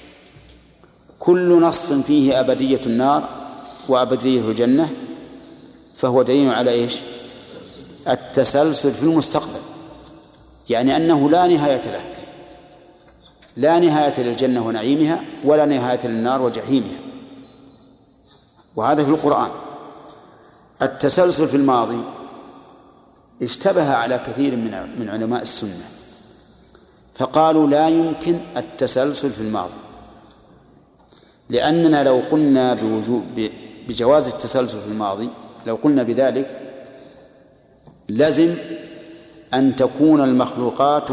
كل نص فيه أبدية النار وأبدية الجنة فهو دليل على إيش؟ التسلسل في المستقبل، يعني أنه لا نهاية له، لا نهاية للجنة ونعيمها ولا نهاية للنار وجحيمها، وهذا في القرآن. التسلسل في الماضي اشتبه على كثير من علماء السنة، فقالوا لا يمكن التسلسل في الماضي، لأننا لو قلنا بجواز التسلسل في الماضي، لو قلنا بذلك لازم أن تكون المخلوقات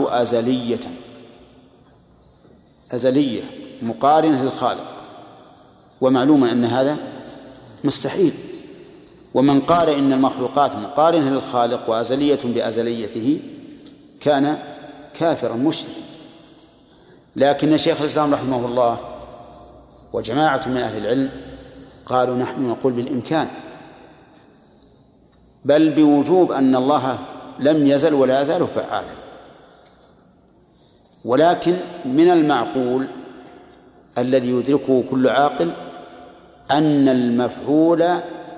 أزلية مقارنة للخالق، ومعلوم أن هذا مستحيل. ومن قال إن المخلوقات مقارنة للخالق وأزلية بأزليته كان كافرا مشركا. لكن شيخ الإسلام رحمه الله وجماعة من أهل العلم قالوا نحن نقول بالإمكان، بل بوجوب أن الله لم يزل ولا يزال فعالا. ولكن من المعقول الذي يدركه كل عاقل أن المفعول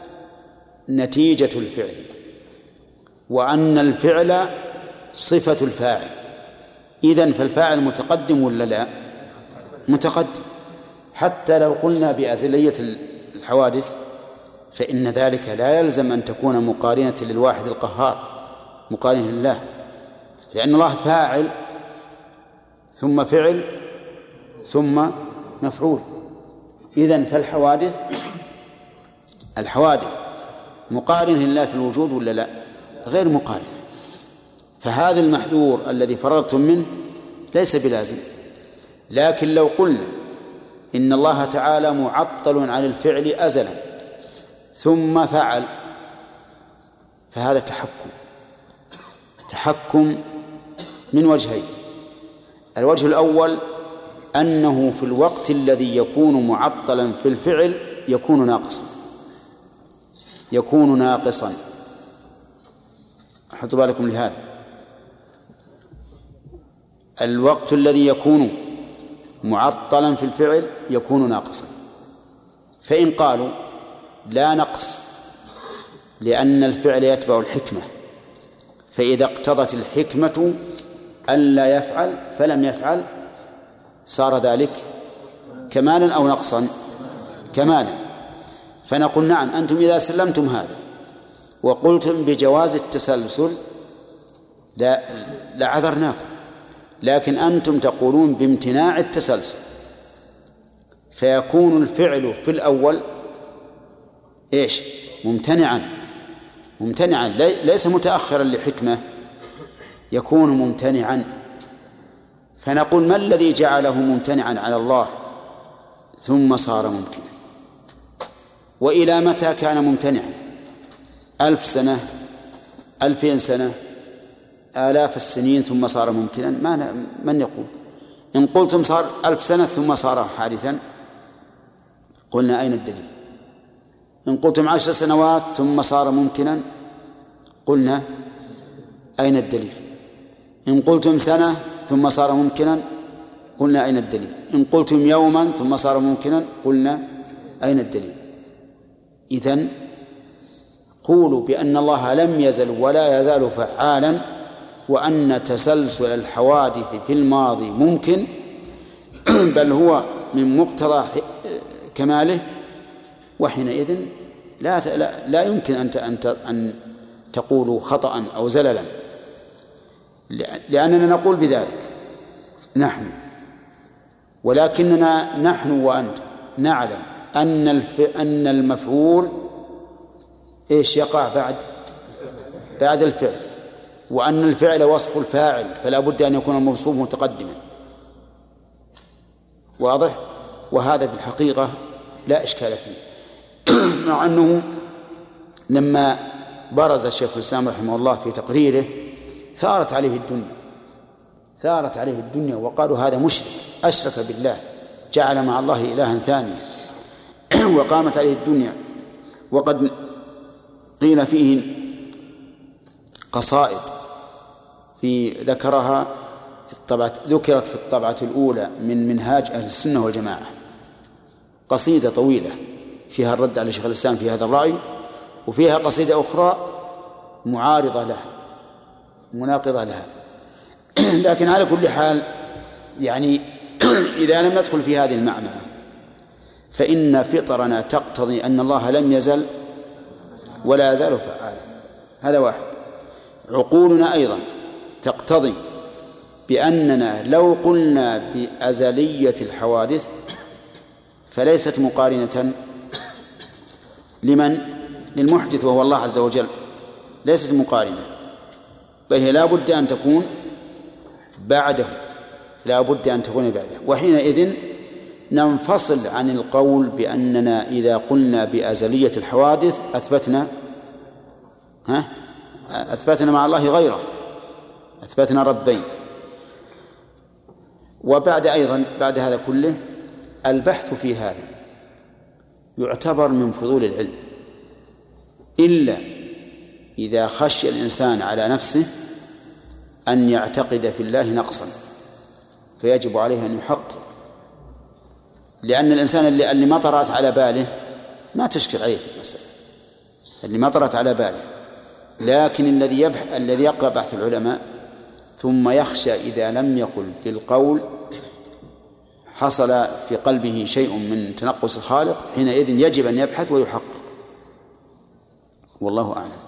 نتيجة الفعل، وأن الفعل صفة الفاعل. إذن فالفاعل متقدم ولا لا؟ متقدم. حتى لو قلنا بأزلية الحوادث فإن ذلك لا يلزم أن تكون مقارنة للواحد القهار، مقارنة لله، لأن الله فاعل ثم فعل ثم مفعول. إذن فالحوادث مقارنة لله في الوجود ولا لا؟ غير مقارنة. فهذا المحذور الذي فرغتم منه ليس بلازم. لكن لو قلنا إن الله تعالى معطل عن الفعل أزلا ثم فعل، فهذا تحكم من وجهين. الوجه الأول أنه في الوقت الذي يكون معطلا في الفعل يكون ناقصا. حطوا بالكم لهذا، الوقت الذي يكون معطلا في الفعل يكون ناقصا. فإن قالوا لا نقص لأن الفعل يتبع الحكمة، فإذا اقتضت الحكمة ألا يفعل فلم يفعل صار ذلك كمالا أو نقصا؟ كمالا. فنقول نعم، أنتم إذا سلمتم هذا وقلتم بجواز التسلسل لعذرناكم، لكن أنتم تقولون بامتناع التسلسل، فيكون الفعل في الأول إيش؟ ممتنعا ليس متأخرا لحكمة، يكون ممتنعا. فنقول ما الذي جعله ممتنعا على الله ثم صار ممكنا؟ وإلى متى كان ممتنعا؟ 1000 سنة، 2000 سنة، آلاف السنين ثم صار ممكنا؟ من يقول؟ إن قلتم صار 1000 سنة ثم صار حادثا قلنا أين الدليل؟ إن قلتم 10 سنوات ثم صار ممكنا قلنا أين الدليل؟ إن قلتم سنة ثم صار ممكنا قلنا أين الدليل؟ إن قلتم يوما ثم صار ممكنا قلنا أين الدليل؟ إذن قولوا بأن الله لم يزل ولا يزال فعالا، وأن تسلسل الحوادث في الماضي ممكن، بل هو من مقتضى كماله، وحينئذ لا يمكن أن تقولوا خطأ أو زللا، لأننا نقول بذلك نحن. ولكننا نحن وأنتم نعلم أن المفعول إيش يقع بعد الفعل، وأن الفعل وصف الفاعل، فلا بد أن يكون الموصوف متقدما. واضح؟ وهذا بالحقيقة لا إشكال فيه، مع أنه لما برز الشيخ الإسلام رحمه الله في تقريره ثارت عليه الدنيا وقالوا هذا مشرك، أشرك بالله، جعل مع الله إلها ثانيا، وقامت عليه الدنيا. وقد قيل فيه قصائد ذكرت في الطبعة الأولى من منهاج أهل السنة والجماعة، قصيدة طويلة فيها الرد على شيخ الإسلام في هذا الرأي، وفيها قصيدة أخرى مناقضة لها. لكن على كل حال يعني إذا لم ندخل في هذه المعمعة فإن فطرنا تقتضي أن الله لم يزل ولا يزال فعالا، هذا واحد. عقولنا أيضا تقتضي بأننا لو قلنا بأزلية الحوادث فليست مقارنة للمحدث وهو الله عز وجل، ليست مقارنة، بل هي لا بد أن تكون بعده، وحينئذ ننفصل عن القول بأننا إذا قلنا بأزلية الحوادث أثبتنا مع الله غيره، أثبتنا ربين. وبعد هذا كله البحث في هذا يعتبر من فضول العلم، إلا إذا خشي الإنسان على نفسه أن يعتقد في الله نقصا، فيجب عليه أن يحقق، لأن الإنسان اللي ما طرأت على باله ما تشكل عليه المسألة، اللي ما طرأت على باله. لكن الذي يقرأ بحث العلماء ثم يخشى إذا لم يقل بالقول حصل في قلبه شيء من تنقص الخالق، حينئذ يجب أن يبحث ويحقق، والله أعلم.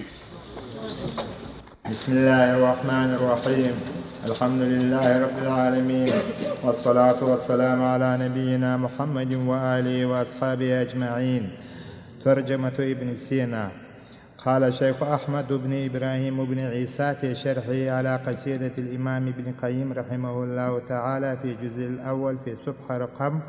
بسم الله الرحمن الرحيم. الحمد لله رب العالمين، والصلاة والسلام على نبينا محمد وآله وأصحابه أجمعين. ترجمة ابن سينا. قال الشيخ أحمد بن إبراهيم بن عيسى في شرحه على قصيدة الإمام ابن قيم رحمه الله تعالى في الجزء الأول في صفحة رقم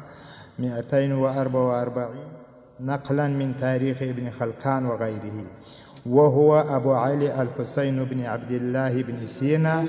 244 نقلا من تاريخ ابن خلكان وغيره: وهو أبو علي الحسين بن عبد الله بن سينا،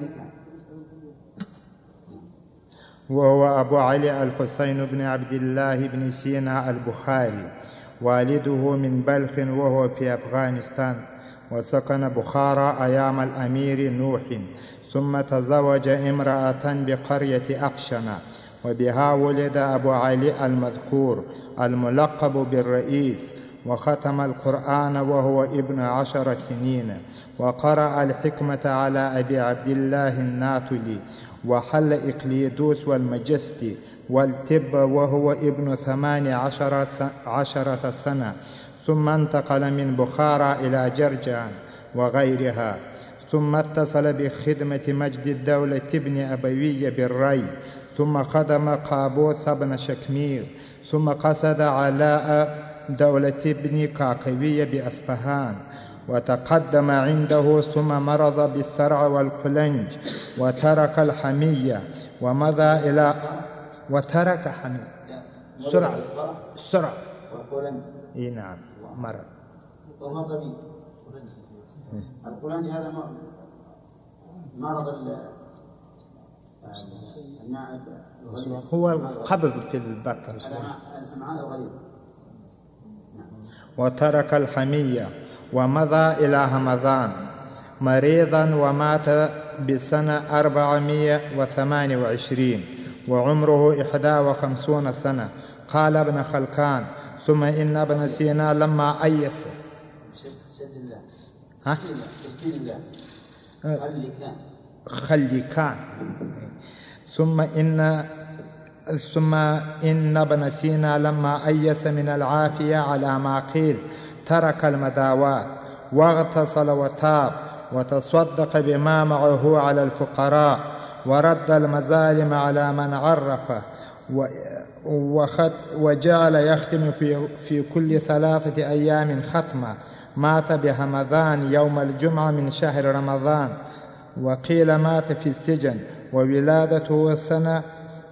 وهو أبو علي الحسين بن عبد الله بن سينا البخاري، والده من بلخ وهو في أفغانستان، وسكن بخارى أيام الأمير نوح، ثم تزوج امرأة بقرية أفشن، وبها ولد أبو علي المذكور الملقب بالرئيس، وختم القرآن وهو ابن 10 سنين، وقرأ الحكمة على أبي عبد الله الناتلي، وحل إقليدوس والمجستي والتب وهو ابن 18 سنة، ثم انتقل من بخارى إلى جرجان وغيرها، ثم اتصل بخدمة مجد الدولة ابن أبوي بالري، ثم خدم قابوس بن شكمير، ثم قصد علاء دولة ابن كاكوي بأسفهان وتقدم عنده، ثم مرض بالسرع والقلنج وترك الحمية ومضى إلى وترك حمية سرعة اي نعم مرض. القلنج هذا مرض هو القبض في البطن. وترك الحمية ومضى إلى همذان مريضا، ومات بسنة 428 وعمره 51 سنة. قال ابن خلكان: ثم إن ابن سينا لما أيس خلكان ثم إن ابن سينا لما أيس من العافية على ما قيل ترك المداوات واغتسل وتاب وتصدق بما معه على الفقراء، ورد المظالم على من عرفه، وجعل يختم في كل 3 أيام ختمة. مات بهمذان يوم الجمعة من شهر رمضان، وقيل مات في السجن، وولادته سنة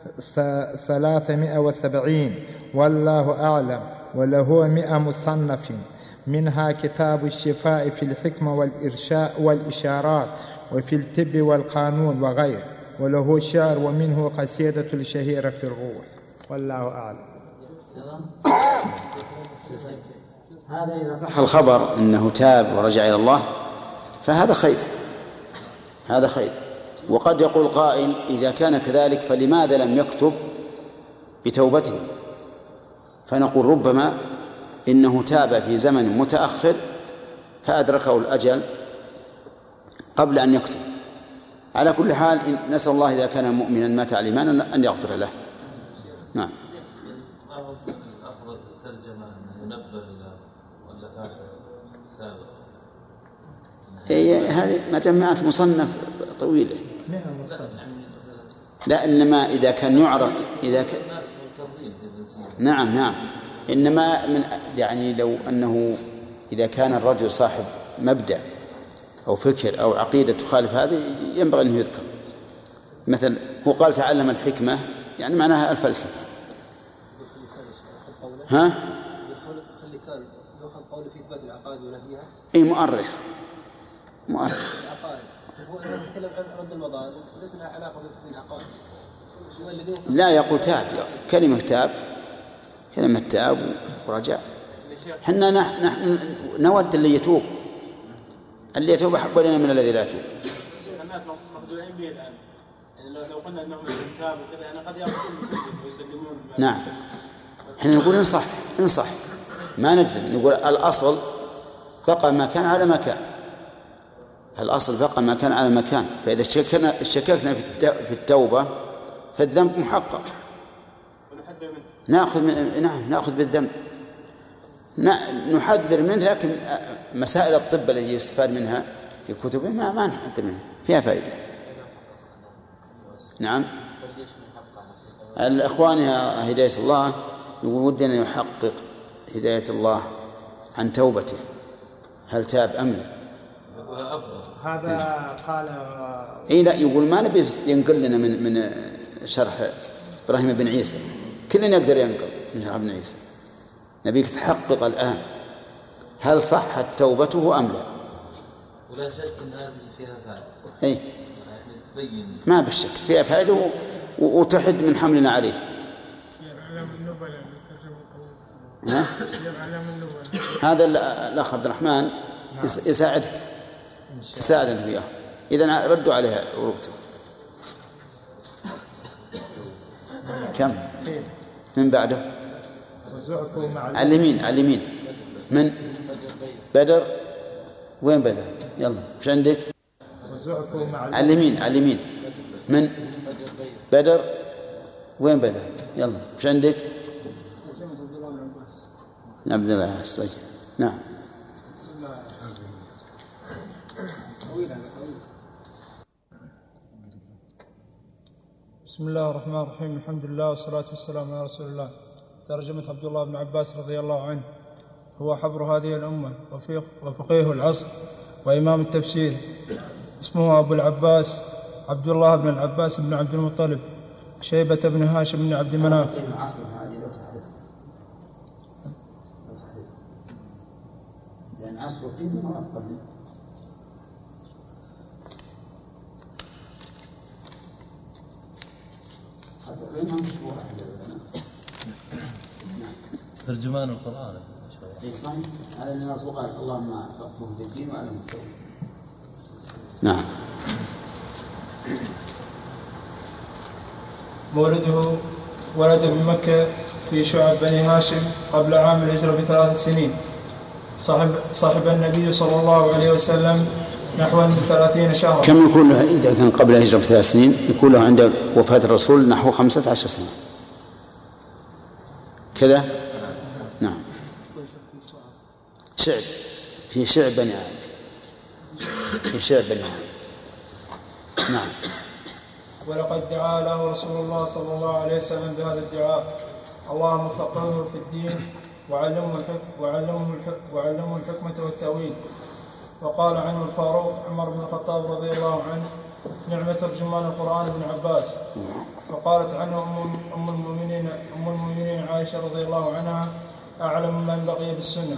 370 والله أعلم. وله 100 مصنف، منها كتاب الشفاء في الحكمة والإرشاء والإشارات، وفي الطب والقانون وغير. وله شعر، ومنه قصيدة الشهيرة في الروح، والله أعلم. هذا إذا صح الخبر أنه تاب ورجع إلى الله فهذا خير، هذا خير. وقد يقول قائل: إذا كان كذلك فلماذا لم يكتب بتوبته؟ فنقول: ربما إنه تاب في زمن متأخر فأدركه الأجل قبل أن يكتب. على كل حال نسأل الله إذا كان مؤمنا مات على الإيمان أن يغفر له. نعم. أفضل ترجمة ينبه إلى مؤلفات السابقة. هذه مجموعة مصنف طويلة. لا، إنما إذا كان يعرف نعم إنما من يعني لو أنه إذا كان الرجل صاحب مبدأ أو فكر أو عقيدة تخالف هذه ينبغي أن يذكر. مثل هو قال تعلم الحكمة، يعني معناها الفلسفة. ها؟ خلي كان يأخذ قوله في إثبات العقائد ونفيها. أي مؤرخ العقائد هو يتكلم عن رد المظالم وليس لها علاقة بالعقائد. لا يقول تاب، كلمة تاب ورجع. حنا نحن نود اللي يتوب أحب لنا من الذي لا يتوب. الناس مخدوعين به الآن، يعني لو قلنا أنهم تاب وكذا أنا قد يأخذون ويسلمون. نعم، حنا نقول انصح ما نجزم، نقول الأصل بقى ما كان على مكان، فإذا شككنا في التوبة فالذنب محقق، نأخذ بالذنب، نحذر منه. لكن مسائل الطب التي يستفاد منها في كتبه ما نحذر منها، فيها فائدة. نعم. الأخوان هداية الله يقول ودنا يحقق هداية الله عن توبته، هل تاب أم لا؟ هذا قال لا، يقول ما نبي ينقل لنا من شرح إبراهيم بن عيسى، كلنا يقدر ينقل من شرح ابن عيسى، نبيك تحقق الآن هل صحت توبته أم لا. ولا شك أن هذه فيها فائدة. يعني تبين ما بالشك فيها فائدة وتحد من حملنا عليه. هذا الأخ عبد الرحمن يساعدك، تساعدك فيها، إذن ردوا عليها ورقته. كم من بعده؟ على اليمين من بدر. وين بدر؟ يلا مش عندك؟ على اليمين من بدر. وين بدر؟ يلا مش عندك؟ عبد الله العباس. نعم. بسم الله الرحمن الرحيم، الحمد لله والصلاة والسلام على رسول الله. ترجمة عبد الله بن عباس رضي الله عنه، هو حبر هذه الأمة وفقيه العصر وإمام التفسير. اسمه أبو العباس عبد الله بن العباس بن عبد المطلب شيبة بن هاشم بن عبد مناف. لأن أصل فيه ما أفضل. ترجمان القرآن. هذا اللي نرسل قال اللهم فقهه في الدين وعلمه التوحيد. نعم. مولده ولد بمكة في شعب بني هاشم قبل عام الهجرة ب3 سنين. صاحب النبي صلى الله عليه وسلم نحو 30 شهرا. كم يكون له إذا كان قبل الهجرة ب3 سنين؟ يكون له عند وفاة الرسول نحو 15 سنة كذا. نعم. في شعب بني عامر. نعم. ولقد دعا له رسول الله صلى الله عليه وسلم بهذا الدعاء: اللهم فقهه في الدين وعلمه الحكمة والتأويل. وقال عنه الفاروق عمر بن الخطاب رضي الله عنه: نعمة ترجمان القرآن ابن عباس. وقالت عنه أم المؤمنين عائشة رضي الله عنها: أعلم من بقي بالسنة.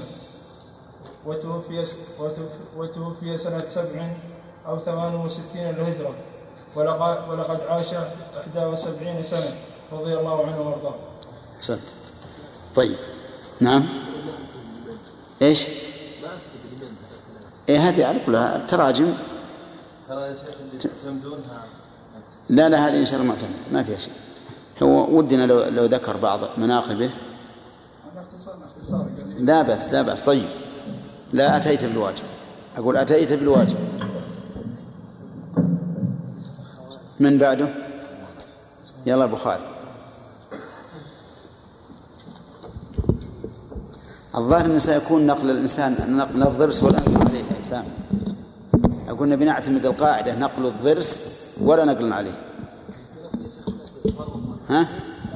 وتوفي سنة 7 أو 68 للهجرة، ولقد عاش 71 سنة رضي الله عنه وارضاه. أحسنت. طيب. نعم. إيش؟ هذه على كلها تراجم. لا هذه إن شاء الله معتمد، ما فيها شيء. هو ودنا لو ذكر بعض مناقبه. لا بأس. طيب. لا أتيت بالواجب، أقول أتيت بالواجب. من بعده؟ يلا البخاري. الظاهر أنه سيكون نقل الضرس ولا نقل عليه حسام. أقول نبي نعتمد القاعدة نقل الضرس ولا نقل عليه. ها؟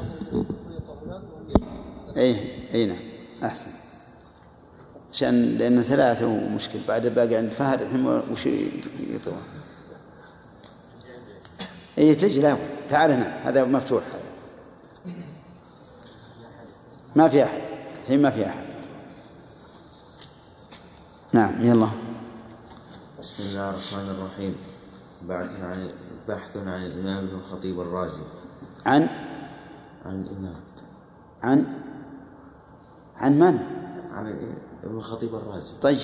أي نعم. أحسن. لأن 3 مشكل بعد باقي عند فهد الحين وش يطوى. تجي لا تعال هنا، هذا مفتوح، هذا ما في أحد الحين، ما في أحد. نعم يلا. بسم الله الرحمن الرحيم. بحث عن الإمام ابن الخطيب الرازي. عن الإمام. عن من؟ عن ابن الخطيب الرازي. طيب.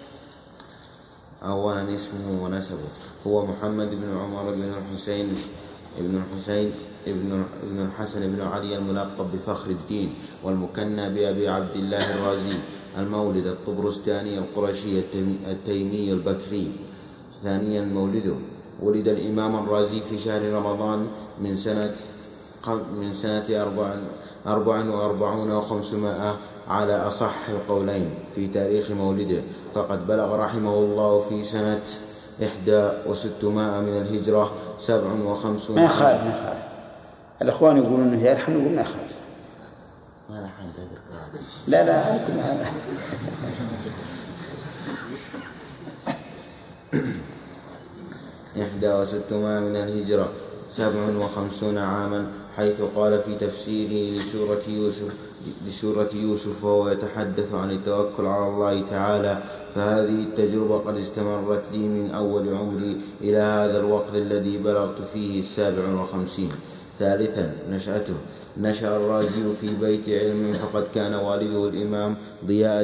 أولا اسمه ونسبه. هو محمد بن عمر بن الحسن بن علي الملقب بفخر الدين، والمكنى بأبي عبد الله الرازي، المولد الطبرستاني القرشي التيمي البكري. ثانيا مولده. ولد الإمام الرازي في شهر رمضان من سنة 44 و500 على أصح القولين في تاريخ مولده، فقد بلغ رحمه الله في سنة 61 من الهجرة 57. ما يخالف الأخوان يقولون هي الحن، نقول ما يخالف. ما لحن لا إحدى 61 من الهجرة 57 عاما، حيث قال في تفسيره لسورة يوسف وهو يتحدث عن التوكل على الله تعالى: فهذه التجربة قد استمرت لي من أول عمري إلى هذا الوقت الذي بلغت فيه 57. ثالثا نشأته. نشأ الرازي في بيت علم، فقد كان والده الإمام ضياء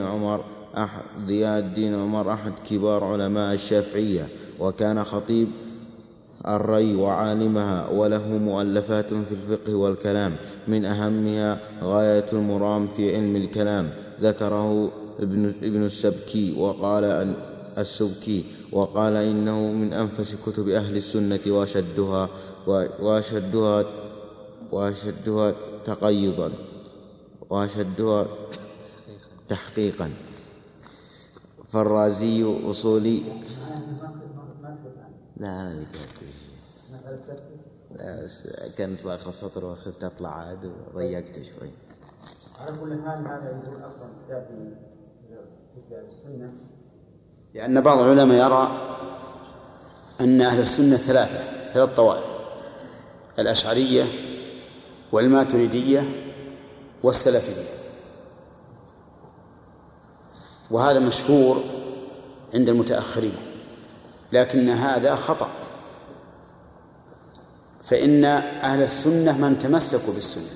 الدين عمر أحد كبار علماء الشافعية، وكان خطيب الري وعالمها، وله مؤلفات في الفقه والكلام، من أهمها غاية المرام في علم الكلام، ذكره ابن السبكي وقال إنه من أنفس كتب أهل السنة وأشدها تقيضا وأشدها تحقيقا. فالرازي أصولي. لا كانت بآخر السطر وخفت أطلع عاد وضيقت شوي. على كل حال هذا يقول أفضل كتاب في السنة، لأن بعض العلماء يرى أن أهل السنة ثلاث طوائف: الأشعرية والماتريدية والسلفية، وهذا مشهور عند المتأخرين، لكن هذا خطأ، فإن أهل السنة من تمسكوا بالسنة،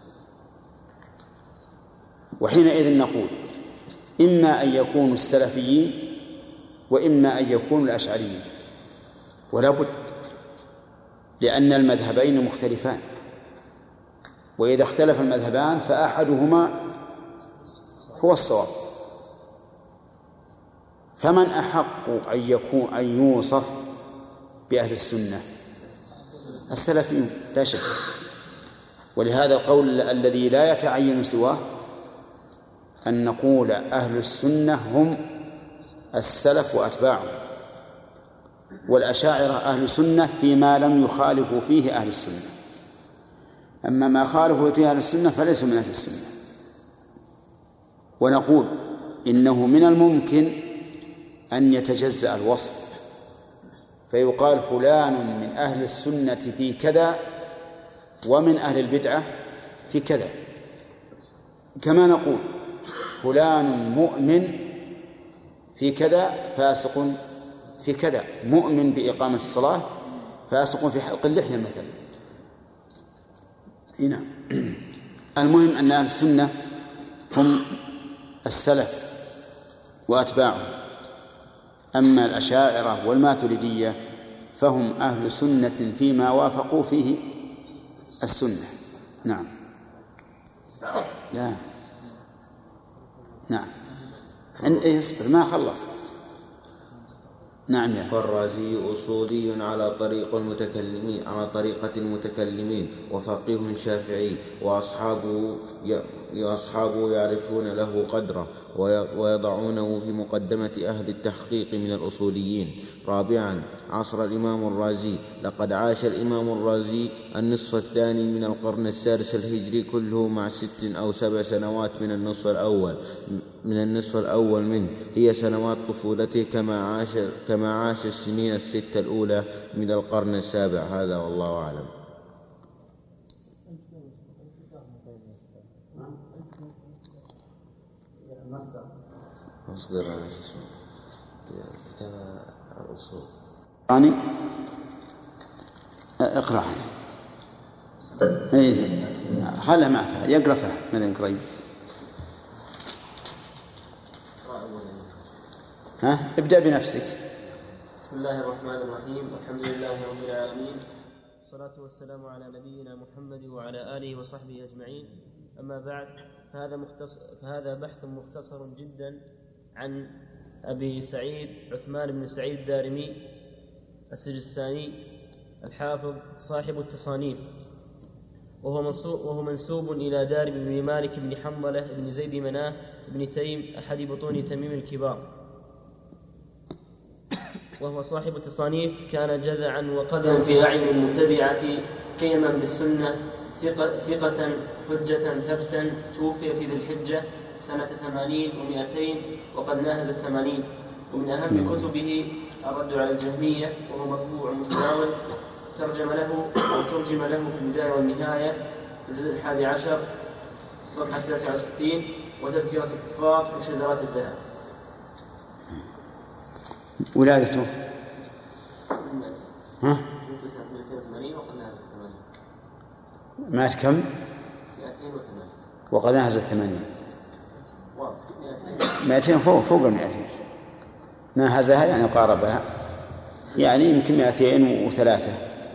وحينئذ نقول إما أن يكونوا السلفيين وإما أن يكونوا الأشعريين، ولا بد، لأن المذهبين مختلفان، وإذا اختلف المذهبان فأحدهما هو الصواب. فمن أحق أن يوصف بأهل السنة؟ السلفيون لا شك. ولهذا القول الذي لا يتعين سواه أن نقول أهل السنة هم السلف وأتباعهم، والأشاعرة أهل السنة فيما لم يخالفوا فيه أهل السنة، أما ما خالفوا فيه أهل السنة فليسوا من أهل السنة. ونقول إنه من الممكن أن يتجزأ الوصف، فيقال فلان من أهل السنة في كذا ومن أهل البدعة في كذا، كما نقول فلان مؤمن في كذا فاسق في كذا، مؤمن بإقامة الصلاة فاسق في حلق اللحية مثلا. هنا المهم أن أهل السنة هم السلف وأتباعهم، أما الأشاعرة والماتريدية فهم أهل سنة فيما وافقوا فيه السنة. نعم. لا نعم اصبر ما خلص. نعم. فالرازي أصولي على طريقة المتكلمين وفقيه شافعي، وأصحابه يعرفون له قدره ويضعونه في مقدمة أهل التحقيق من الأصوليين. رابعا عصر الإمام الرازي. لقد عاش الإمام الرازي النصف الثاني من القرن السادس الهجري كله، مع 6 أو 7 سنوات من النصف الأول منه، هي سنوات طفولته، كما عاش السنين 6 الأولى من القرن السابع. هذا والله أعلم. مصدر كتاب الأصول. اقرأ. خلها مع فهد يقرأ فهد من قريب. ابدأ بنفسك. بسم الله الرحمن الرحيم، الحمد لله رب العالمين، والصلاة والسلام على نبينا محمد وعلى آله وصحبه أجمعين. أما بعد، فهذا بحث مختصر جدا عن أبي سعيد عثمان بن سعيد الدارمي السجستاني الحافظ صاحب التصانيف، وهو منسوب إلى دارم بن مالك بن حنظلة بن زيد مناه بن تيم أحد بطون تميم الكبار، وهو صاحب التصانيف. كان جذعا وقدما في أعين المبتدعة، قيما بالسنة، ثقة حجة ثبتا، توفي في ذي الحجة سنة 80 و200 وقد ناهز 80. ومن أهم كتبه الرد على الجهمية، وهو مطبوع متداول، ترجم له في البداية والنهاية في الجزء 11 صفحة 69، وتذكرة الكفار وشذرات الذهب. ولادته توفي سنة 280 وقد ناهز 80. مات كم؟ 280 وقد ناهز 80. 200 فوق 200. ناهزها يعني قاربها، يعني يمكن 203.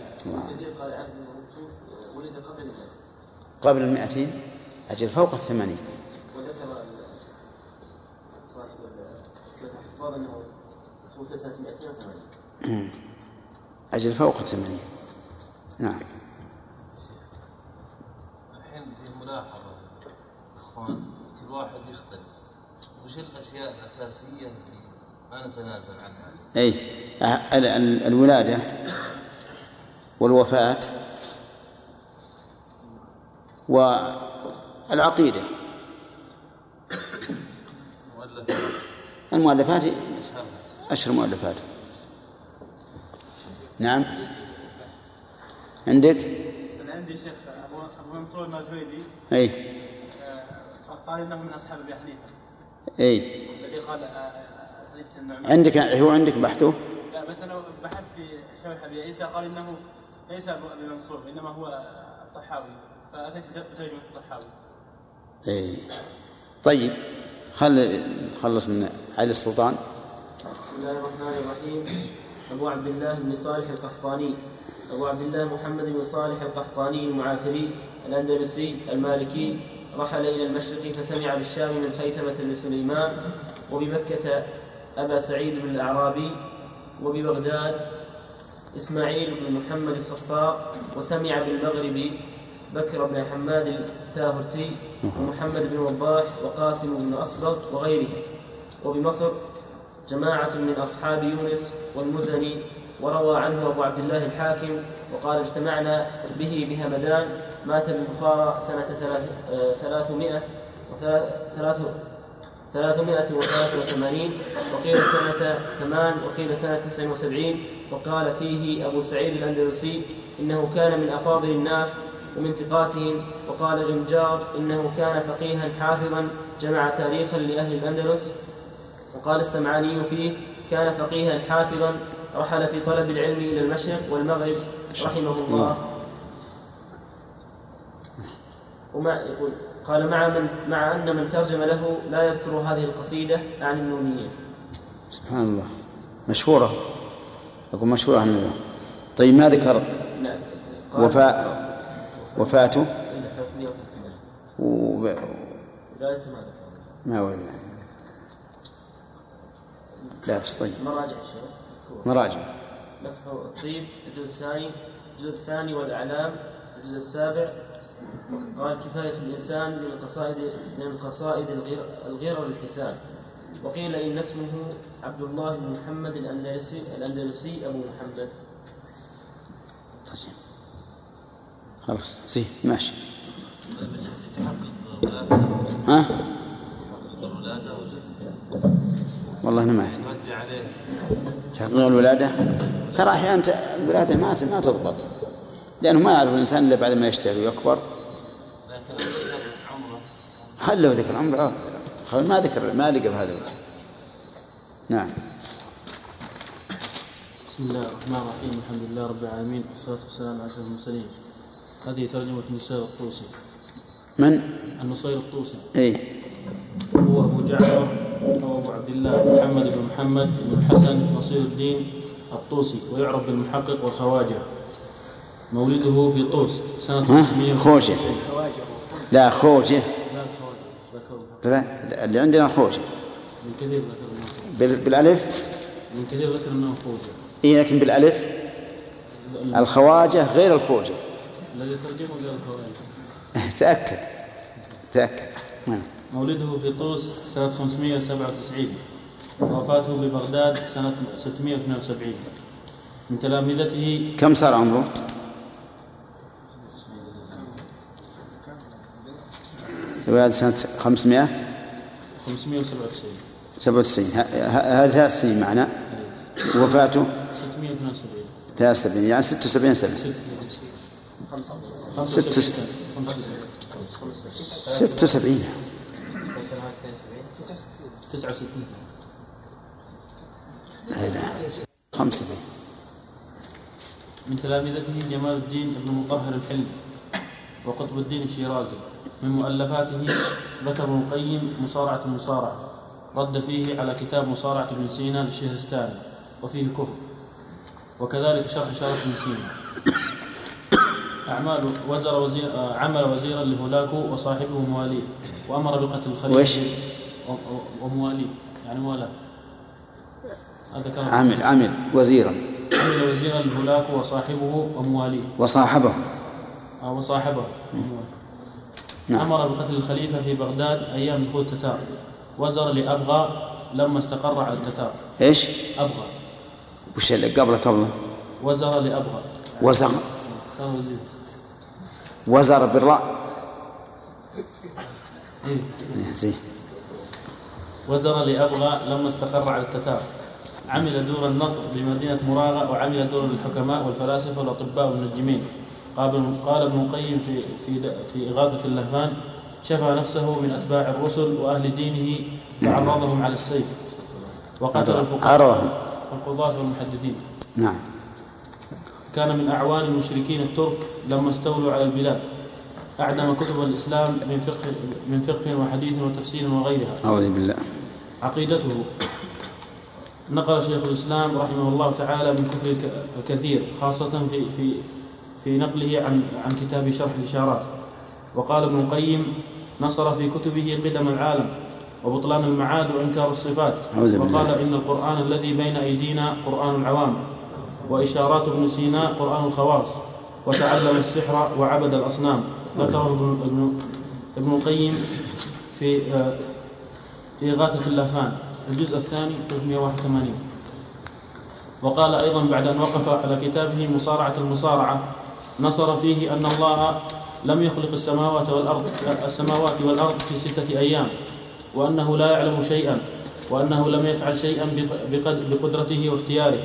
قبل 200 أجل فوق 80. وذكر صاحب الحفاظ أنه توفي سنة 280. أجل فوق 80. نعم. الحين في ملاحظة أخوان، كل واحد يختلف. وش الأشياء الأساسية اللي ما نتنازل عنها؟ الولادة والوفاة والعقيدة. المؤلفات أشهر مؤلفات. نعم. عندك؟ أنا عندي شيخ أبو منصور الماتريدي. قال إنه من أصحاب أبي حنيفة. الذي قال حديث النعمان. عندك هو عندك بحثه؟ لا، بس أنا بحثت في شرح أبي عيسى، قال إنه ليس أبو منصور إنما هو الطحاوي، فأتيت بترجمة الطحاوي. طيب نخلص من علي السلطان. بسم الله الرحمن الرحيم. أبو عبد الله بن صالح القحطاني، أبو عبد الله محمد بن صالح القحطاني المعافري الأندلسي المالكي، رحل إلى المشرق فسمع بالشام من خيثمة بن سليمان، وبمكة أبا سعيد بن الأعرابي، وببغداد إسماعيل بن محمد الصفار، وسمع بالمغرب بكر بن حماد التاهرتي، ومحمد بن وضاح، وقاسم بن أصبغ وغيره. وبمصر جماعة من أصحاب يونس والمزني، وروى عنه أبو عبد الله الحاكم، وقال اجتمعنا به بهمدان، مات بالبخارى سنة 383 وقيل سنة 8 وقيل سنة 79. وقال فيه أبو سعيد الأندلسي إنه كان من أفاضل الناس ومن ثقاتهم. وقال غنجار إنه كان فقيها حافظا جمع تاريخا لأهل الأندلس. وقال السمعاني فيه كان فقيها حافظا رحل في طلب العلم إلى المشرق والمغرب رحمه الله. يقول قال مع أن من ترجم له لا يذكر هذه القصيدة عن النونيين. سبحان الله، مشهورة، أقول مشهورة عن الله. طيب ما ذكر وفاته؟ ولايته ما ذكر. ما ولا لا بس. طيب مراجع نفح الطيب الجزء الثاني والأعلام الجزء السابع. قال كفاية الإنسان من القصائد الغير للحسان. وقيل إن اسمه عبد الله بن محمد الأندلسي أبو محمد. خلاص ماشي. والله أنا ما أدري تحقيق الولادة. ترى أحيانا الولادة ما تضبط، لأنه ما يعرف الإنسان إلا بعد ما يشتغل ويكبر. هل لو ذكر عمره ما ذكر، ما لقى بهذا الوقت. نعم. بسم الله الرحمن الرحيم، الحمد لله رب العالمين، والصلاة والسلام على أشرف المرسلين هذه ترجمة النصير الطوسي. من؟ النصير الطوسي. إيه. هو أبو جعفر أو أبو عبد الله محمد بن الحسن نصير الدين الطوسي، ويعرف بالمحقق والخواجة. مولده في طوس سنة 500. خوجة. لا خوجة. اللي عندنا خوجة. من كثير ذكر بالألف. من كثير ذكر أنه خوجة. إيه لكن بالألف. الخواجة غير الخوجة. الذي ترجمه غير الخواجة. تأكد. مولده في طوس سنة 597، ووفاته ببغداد سنة 672. من تلامذته. كم صار عمره؟ ولد سنة 597. هذه 3 سنين معنا. وفاته 672 يعني 76 سنة. 76. 69. 5. من تلامذته جمال الدين بن مطهر الحلمي وقطب الدين الشيرازي. من مؤلفاته ذكر ابن القيم مصارعة المصارعة، رد فيه على كتاب مصارعة ابن سينا للشهرستاني وفيه كفر، وكذلك شرح شرف ابن سينا. أعمال عمل وزيرا لهولاكو وصاحبه مواليه، وأمر بقتل الخليفة ومواليه يعني موالاه. عمل وزيرا لهولاكو وصاحبه ومواليه. وصاحبه. أمر بقتل الخليفة في بغداد أيام دخول التتار. وزر لأبغى لما استقر على التتار. إيش؟ أبغى. وش اللي قبله؟ وزر لأبغى. وزر. صار وزير. وزر بالراء. إيه. زين. وزر لأبغى لما استقر على التتار. عمل دور النصر بمدينة مراغة، وعمل دور الحكماء والفلاسفة والأطباء والمنجمين. قال ابن القيم في إغاثة اللهفان: شفى نفسه من أتباع الرسل وأهل دينه فعرضهم على السيف، وقتل الفقهاء والقضاة والمحدثين. نعم. كان من أعوان المشركين الترك لما استولوا على البلاد. أعدم كتب الإسلام من فقه وحديث وتفسير وغيرها. أعوذ بالله. عقيدته. نقل شيخ الإسلام رحمه الله تعالى من كفر الكثير، خاصة في نقله عن كتاب شرح الإشارات. وقال ابن القيم: نصر في كتبه قدم العالم وبطلان المعاد وإنكار الصفات. وقال: إن القرآن الذي بين أيدينا قرآن العوام، وإشارات ابن سينا قرآن الخواص، وتعلم السحر وعبد الأصنام. ذكره ابن القيم في إغاثة اللهفان الجزء الثاني 381. وقال أيضا بعد أن وقف على كتابه مصارعة المصارعة: نصر فيه أن الله لم يخلق السماوات والأرض في 6 أيام، وأنه لا يعلم شيئا، وأنه لم يفعل شيئا بقدرته واختياره،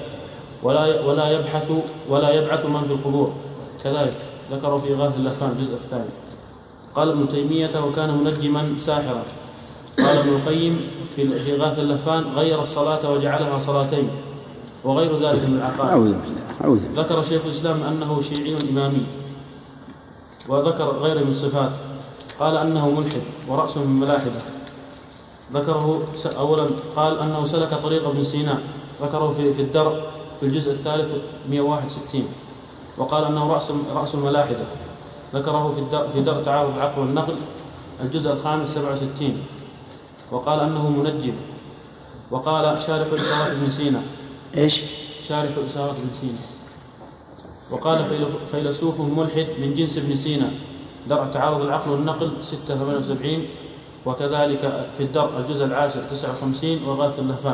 ولا يبعث من في القبور. كذلك ذكروا في إغاثة اللهفان الجزء الثاني. قال ابن تيمية: وكان منجما ساحرا. قال ابن القيم في إغاثة اللهفان: غير الصلاة وجعلها صلاتين، وغير ذلك من العقائد. ذكر شيخ الإسلام أنه شيعي إمامي، وذكر غير من الصفات. قال أنه ملحد ورأس من ملاحدة. ذكره أولا قال أنه سلك طريق ابن سينا، ذكره في الدرء في الجزء الثالث 161. وقال أنه رأس الملاحدة، ذكره في درء تعارض العقل والنقل الجزء الخامس 67. وقال أنه منجم. وقال شارح إشارات ابن سينا. إيش؟ شارح إشارات ابن سينا. وقال فيلسوف ملحد من جنس ابن سينا، درء تعارض العقل والنقل 678. وكذلك في الدرء الجزء العاشر 59 وغاث اللهفان.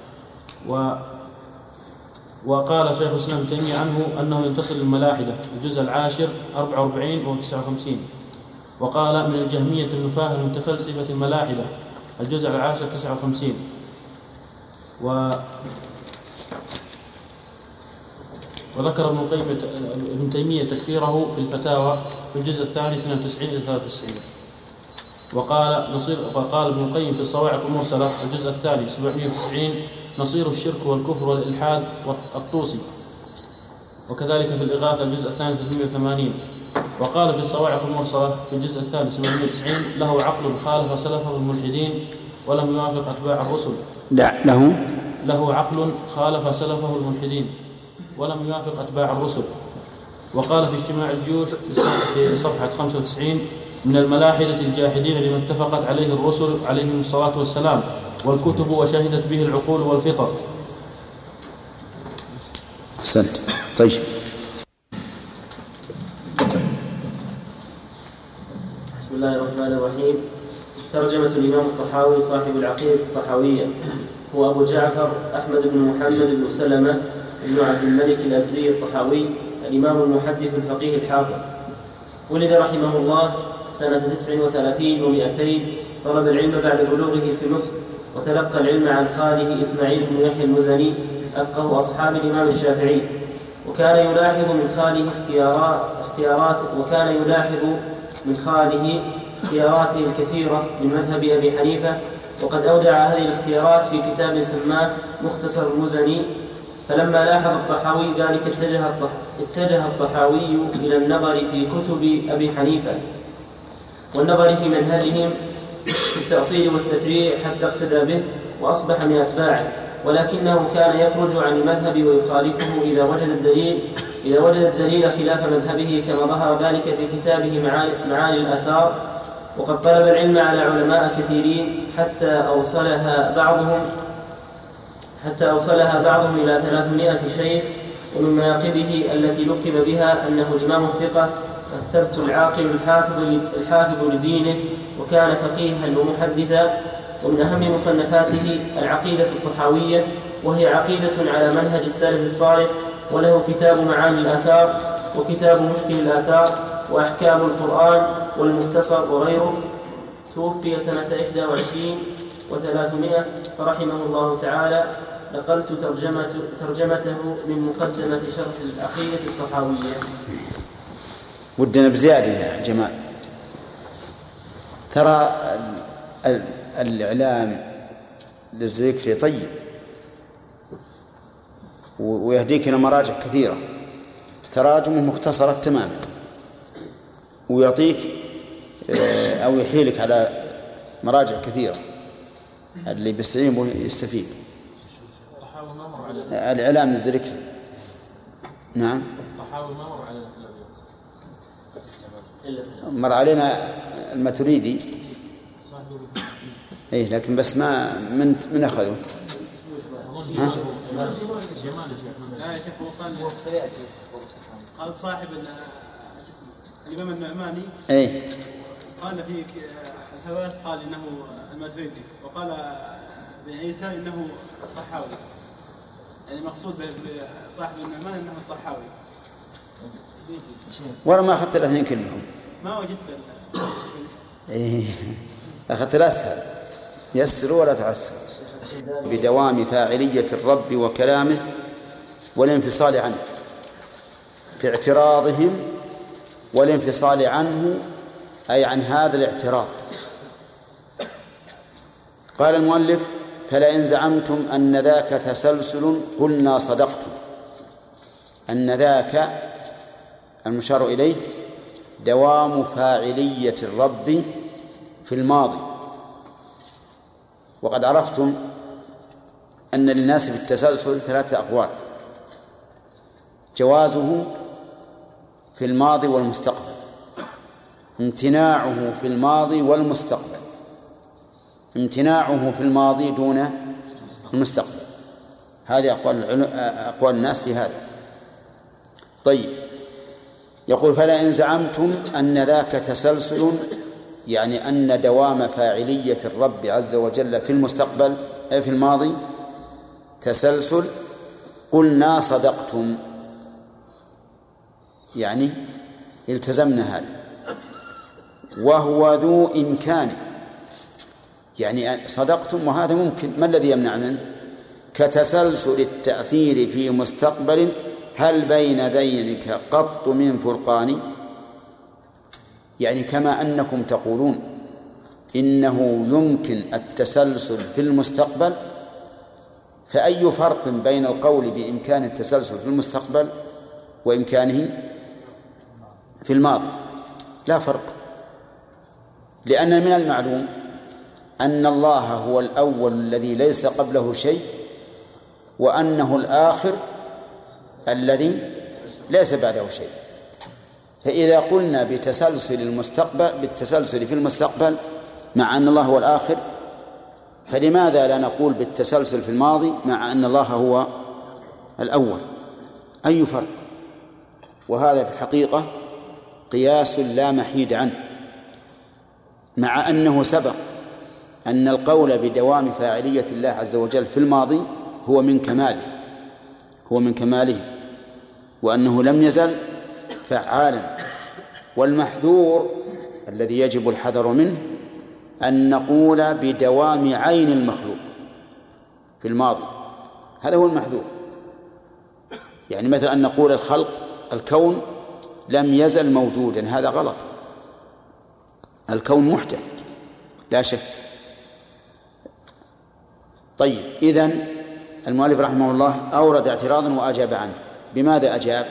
وقال شيخ الإسلام ابن تيمية عنه أنه ينتصر للملاحدة الجزء العاشر 44 و 59. وقال من الجهمية النفاة المتفلسفة الملاحدة الجزء العاشر 59. وذكر ابن تيمية تكفيره في الفتاوى في الجزء الثاني 92 إلى 93. وقال ابن القيم في الصواعق المرسلة الجزء الثاني 790: نصير الشرك والكفر والإلحاد والطوسي. وكذلك في الإغاثة الجزء الثاني 380. وقال في الصواعق المرسلة في الجزء الثالث 890 له عقل خالف سلفه الملحدين ولم يوافق أتباع الرسل. له عقل خالف سلفه الملحدين ولم يوافق أتباع الرسل. وقال في اجتماع الجيوش في صفحة 95 من الملاحدة الجاحدين لما اتفقت عليه الرسل عليهم الصلاة والسلام والكتب وشهدت به العقول والفطر. أحسنت. طيب. بسم الله الرحمن الرحيم. ترجمة الإمام الطحاوي صاحب العقيدة الطحاوية هو أبو جعفر أحمد بن محمد بن سلمة بن عبد الملك الأزدي الطحاوي الإمام المحدث الفقيه الحافظ. ولد رحمه الله سنة 39 و200. طلب العلم بعد بلوغه في مصر، وتلقى العلم عن خاله إسماعيل بن يحيى المزني أفقه أصحاب الإمام الشافعي. وكان يلاحظ من خاله اختياراته الكثيرة من مذهب أبي حنيفة، وقد أودع هذه الاختيارات في كتاب سماه مختصر المزني. فلما لاحظ الطحاوي ذلك اتجه الطحاوي إلى النظر في كتب أبي حنيفة والنظر في منهجهم في التأصيل والتفريع حتى اقتدى به وأصبح من أتباعه، ولكنه كان يخرج عن المذهب ويخالفه إذا وجد الدليل خلاف مذهبه، كما ظهر ذلك في كتابه معاني الآثار. وقد طلب العلم على علماء كثيرين حتى أوصلها بعضهم إلى 300 شيخ. ومن مناقبه التي لقب بها أنه الإمام الثقة الثبت العاقل الحافظ لدينه، وكان فقيها ومحدثا. ومن أهم مصنفاته العقيدة الطحاوية، وهي عقيدة على منهج السلف الصالح، وله كتاب معاني الآثار وكتاب مشكل الآثار وأحكام القرآن والمختصر وغيره. توفي سنة 21 و300 فرحمه الله تعالى. نقلت ترجمته من مقدمة شرح العقيدة الطحاوية. ودنا بزيادة يا جمال. ترى الإعلام للذكر طيب ويهديك إلى مراجع كثيرة، تراجمه مختصرة تماما، ويعطيك أو يحيلك على مراجع كثيرة، اللي بيستعين يستفيد. الإعلام للذكر. نعم. مر علينا الماتريدي، ايه لكن بس ما من اخذه. ها؟ يا شيخ قال صاحب الإمام النعماني قال في الحواس قال إنه الماتريدي، وقال بعيسى إنه صحاوي، يعني مقصود بصاحب النعمان إنه الطحاوي. ورا ما أخذت الاثنين كلهم. ما وجدت. أخذت الأسهل، يسر ولا تعسر. بدوام فاعلية الرب وكلامه والانفصال عنه، في اعتراضهم والانفصال عنه أي عن هذا الاعتراض. قال المؤلف: فلئن زعمتم أن ذاك تسلسل قلنا صدقتم. أن ذاك المشار إليه دوام فاعلية الرب في الماضي. وقد عرفتم أن للناس في التسلسل 3 أقوال: جوازه في الماضي والمستقبل، امتناعه في الماضي والمستقبل، امتناعه في الماضي دون المستقبل. هذه أقوال الناس في هذا. طيب، يقول: فلئن زعمتم أن ذاك تسلسل، يعني أن دوام فاعلية الرب عز وجل في المستقبل أي في الماضي تسلسل، قلنا صدقتم، يعني التزمنا هذا. وهو ذو إمكان، يعني صدقتم وهذا ممكن. ما الذي يمنع منه؟ كتسلسل التأثير في مستقبل هل بين ذلك قط من فرقان، يعني كما أنكم تقولون إنه يمكن التسلسل في المستقبل، فأي فرق بين القول بإمكان التسلسل في المستقبل وإمكانه في الماضي؟ لا فرق، لأن من المعلوم أن الله هو الأول الذي ليس قبله شيء، وأنه الآخر الذي ليس بعده شيء. فإذا قلنا بالتسلسل في المستقبل مع أن الله هو الآخر، فلماذا لا نقول بالتسلسل في الماضي مع أن الله هو الأول؟ أي فرق؟ وهذا في الحقيقة قياس لا محيد عنه، مع أنه سبق أن القول بدوام فاعلية الله عز وجل في الماضي هو من كماله، وأنه لم يزل فعالا. والمحذور الذي يجب الحذر منه أن نقول بدوام عين المخلوق في الماضي، هذا هو المحذور. يعني مثلا أن نقول الكون لم يزل موجودا، هذا غلط. الكون محدث لا شك. طيب، إذن المؤلف رحمه الله أورد اعتراضا وأجاب عنه. بماذا أجاب؟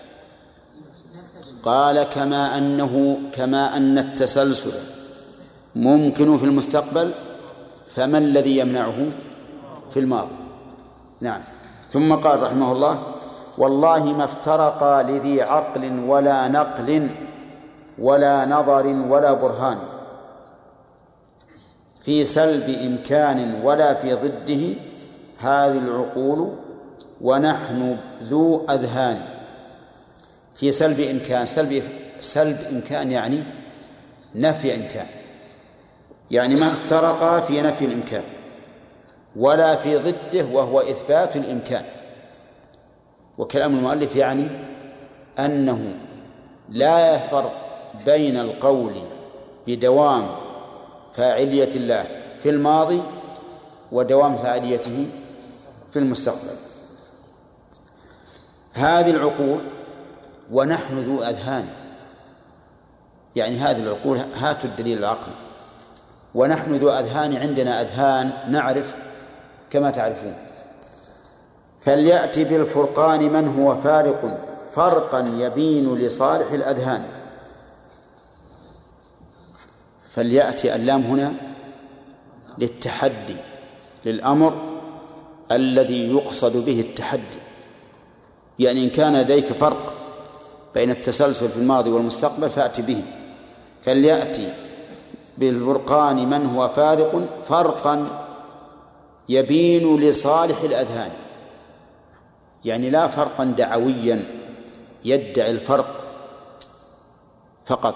قال كما أن التسلسل ممكن في المستقبل، فما الذي يمنعه في الماضي؟ نعم. ثم قال رحمه الله: والله ما افترقا لذي عقل ولا نقل ولا نظر ولا برهان، في سلب إمكان ولا في ضده هذه العقول ونحن ذو أذهان. في سلب إمكان، سلب إمكان يعني نفي إمكان، يعني ما افترقا في نفي الإمكان، ولا في ضده وهو إثبات الإمكان. وكلام المؤلف يعني أنه لا يفرق بين القول بدوام فاعلية الله في الماضي ودوام فاعليته في المستقبل. هذه العقول ونحن ذو أذهان، يعني هذه العقول، هاتوا الدليل العقلي. ونحن ذو أذهان، عندنا أذهان نعرف كما تعرفون. فليأتي بالفرقان من هو فارق فرقا يبين لصالح الأذهان. فليأتي اللام هنا للتحدي، للأمر الذي يقصد به التحدي. يعني إن كان لديك فرق بين التسلسل في الماضي والمستقبل فأتي به. فليأتي بالفرقان من هو فارق فرقا يبين لصالح الأذهان، يعني لا فرقا دعويا يدعي الفرق فقط.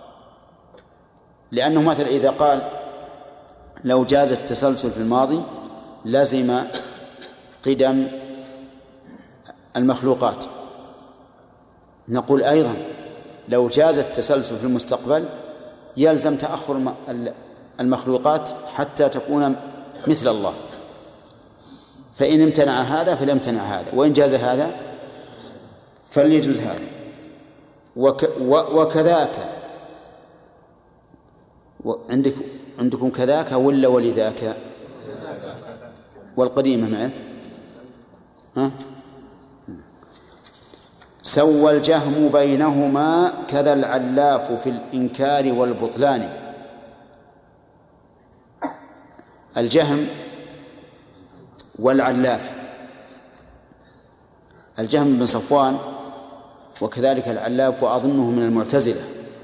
لأنه مثلا إذا قال لو جاز التسلسل في الماضي لزم قدم المخلوقات، نقول أيضا لو جاز التسلسل في المستقبل يلزم تأخر المخلوقات حتى تكون مثل الله. فإن امتنع هذا فليمتنع هذا، وإن جاز هذا فليجوز هذا. وكذاك، عندكم كذاك ولا ولذاك؟ والقديمة معك؟ ها؟ سوى الجهم بينهما كذا العلاف في الإنكار والبطلان. الجهم والعلاف، الجهم بن صفوان وكذلك العلاف وأظنه من المعتزلة،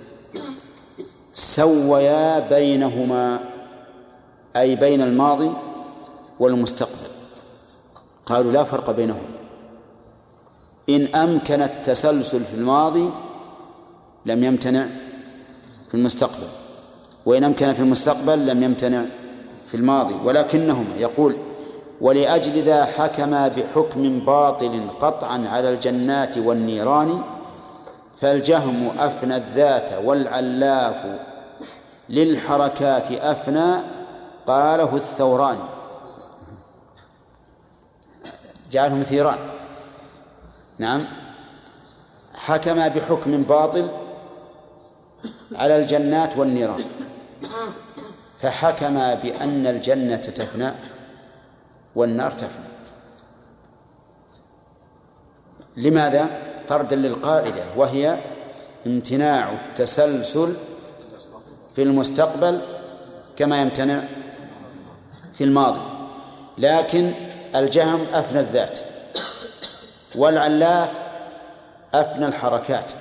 سويا بينهما أي بين الماضي والمستقبل، قالوا لا فرق بينهم. إن أمكن التسلسل في الماضي لم يمتنع في المستقبل، وإن أمكن في المستقبل لم يمتنع في الماضي. ولكنهما يقول ولأجل ذا حكما بحكم باطل قطعا على الجنات والنيران، فالجهم أفنى الذات والعلاف للحركات أفنى قاله الثوراني، جعلهم ثيران. نعم، حكم بحكم باطل على الجنات والنيران، فحكم بأن الجنة تفنى والنار تفنى. لماذا؟ طردا للقاعدة، وهي امتناع التسلسل في المستقبل كما يمتنع في الماضي، لكن الجهم أفنى الذات والعلاف أفنى الحركات.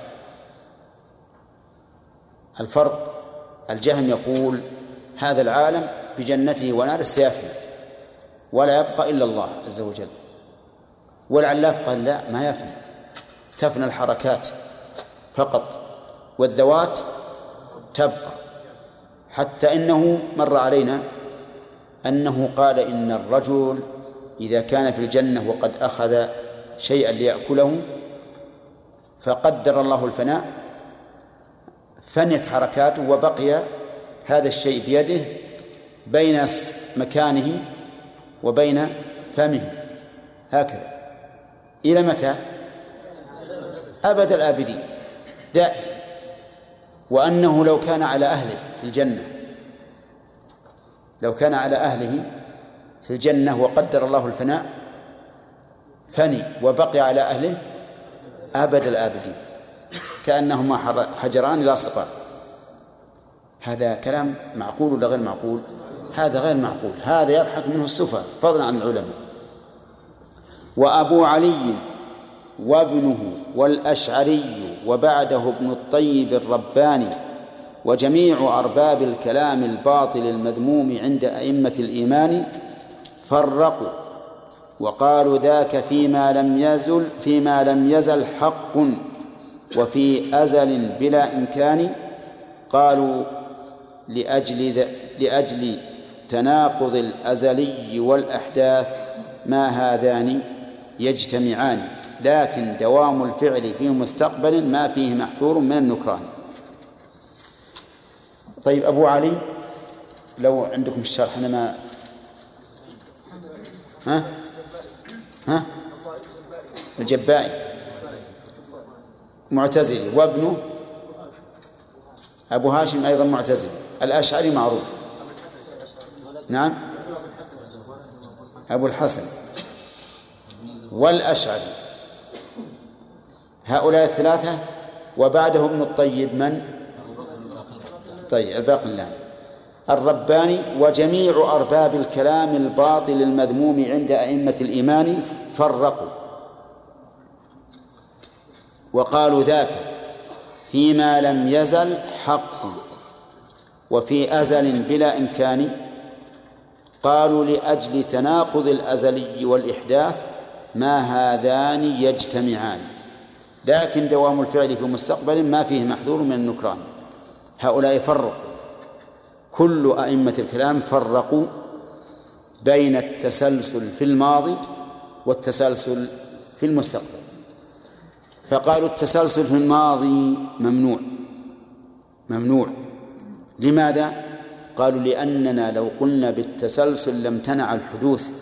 الفرق الجهم يقول هذا العالم بجنته ونار سيفنى ولا يبقى إلا الله عز وجل، والعلاف قال لا، ما يفنى، تفنى الحركات فقط والذوات تبقى. حتى إنه مر علينا أنه قال إن الرجل إذا كان في الجنة وقد أخذ شيئا ليأكله فقدر الله الفناء فنيت حركاته وبقي هذا الشيء بيده بين مكانه وبين فمه هكذا إلى متى؟ أبد الآبدين دائما. وأنه لو كان على أهله في الجنة، لو كان على أهله في الجنة وقدر الله الفناء فني وبقي على أهله أبد الآبدين كأنهما حجران لاصقان. هذا كلام معقول ولا غير معقول؟ هذا غير معقول، هذا يضحك منه السفهاء فضلا عن العلماء. وأبو علي وابنه والأشعري وبعده ابن الطيب الرباني وجميع أرباب الكلام الباطل المذموم عند أئمة الإيمان فرقوا وقالوا ذاك فيما لم يزل حق وفي أزل بلا إمكان. قالوا لأجل تناقض الأزلي والأحداث ما هذان يجتمعان، لكن دوام الفعل في مستقبل ما فيه محذور من النكران. طيب أبو علي لو عندكم الشرح أنا ما الجبائي معتزلي، وابنه أبو هاشم أيضا معتزلي. الأشعري معروف، نعم أبو الحسن والأشعري، هؤلاء الثلاثة. وبعده ابن الطيب من؟ طيب الباقلاني الرباني وجميع أرباب الكلام الباطل المذموم عند أئمة الإيمان فرقوا وقالوا ذاك فيما لم يزل حق وفي أزل بلا إمكان. قالوا لأجل تناقض الأزلي والإحداث ما هذان يجتمعان، لكن دوام الفعل في مستقبل ما فيه محذور من النكران. هؤلاء فرقوا، كل أئمة الكلام فرقوا بين التسلسل في الماضي والتسلسل في المستقبل. فقالوا التسلسل في الماضي ممنوع. لماذا؟ قالوا لأننا لو قلنا بالتسلسل لم تنع الحدوث،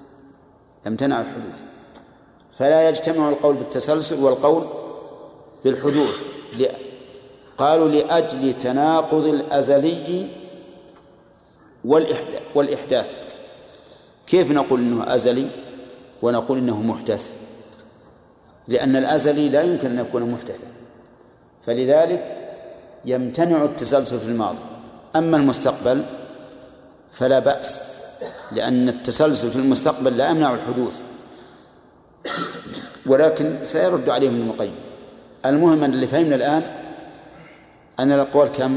فلا يجتمع القول بالتسلسل والقول بالحدوث. قالوا لأجل تناقض الأزلي والإحداث. كيف نقول إنه أزلي ونقول إنه محدث؟ لأن الأزلي لا يمكن أن يكون محدثا، فلذلك يمتنع التسلسل في الماضي. أما المستقبل فلا بأس، لأن التسلسل في المستقبل لا يمنع الحدوث، ولكن سيرد عليهم ابن القيم. المهم اللي فهمنا الآن أن الأقوال كم؟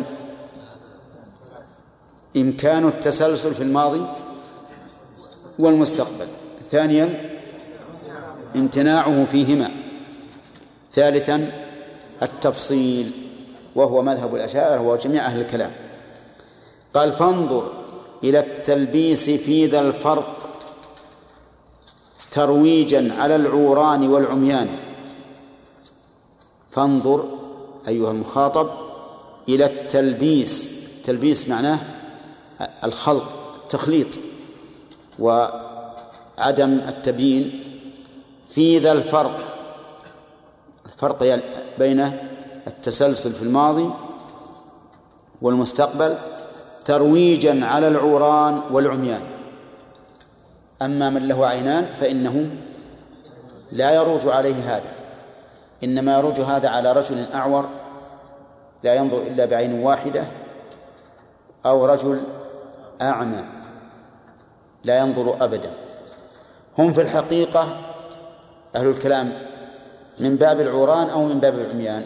إمكان التسلسل في الماضي والمستقبل، ثانيا امتناعه فيهما، ثالثا التفصيل وهو مذهب الأشاعرة وجميع أهل الكلام. قال فانظر إلى التلبيس في ذا الفرق ترويجا على العوران والعميان. فانظر أيها المخاطب إلى التلبيس معناه الخلط، التخليط وعدم التبيين. في ذا الفرق بين التسلسل في الماضي والمستقبل ترويجا على العوران والعميان. أما من له عينان فإنه لا يروج عليه هذا، إنما يروج هذا على رجل أعور لا ينظر إلا بعين واحدة، أو رجل أعمى لا ينظر أبدا. هم في الحقيقة أهل الكلام من باب العوران أو من باب العميان؟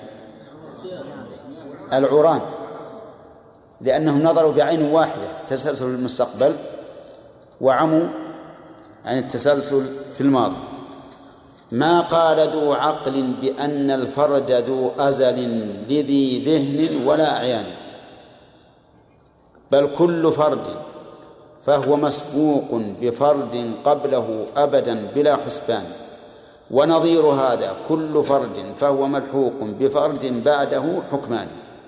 العوران، لأنهم نظروا بعين واحدة تسلسل المستقبل وعموا عن التسلسل في الماضي. ما قال ذو عقل بأن الفرد ذو أزل لذي ذهن ولا أعيان، بل كل فرد فهو مسبوق بفرد قبله أبدا بلا حسبان، ونظير هذا كل فرد فهو ملحوق بفرد بعده حكمان.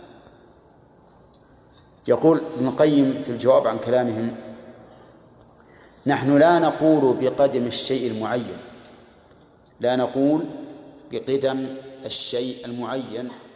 يقول ابن القيم في الجواب عن كلامهم: نحن لا نقول بقدم الشيء المعين، لا نقول بقدم الشيء المعين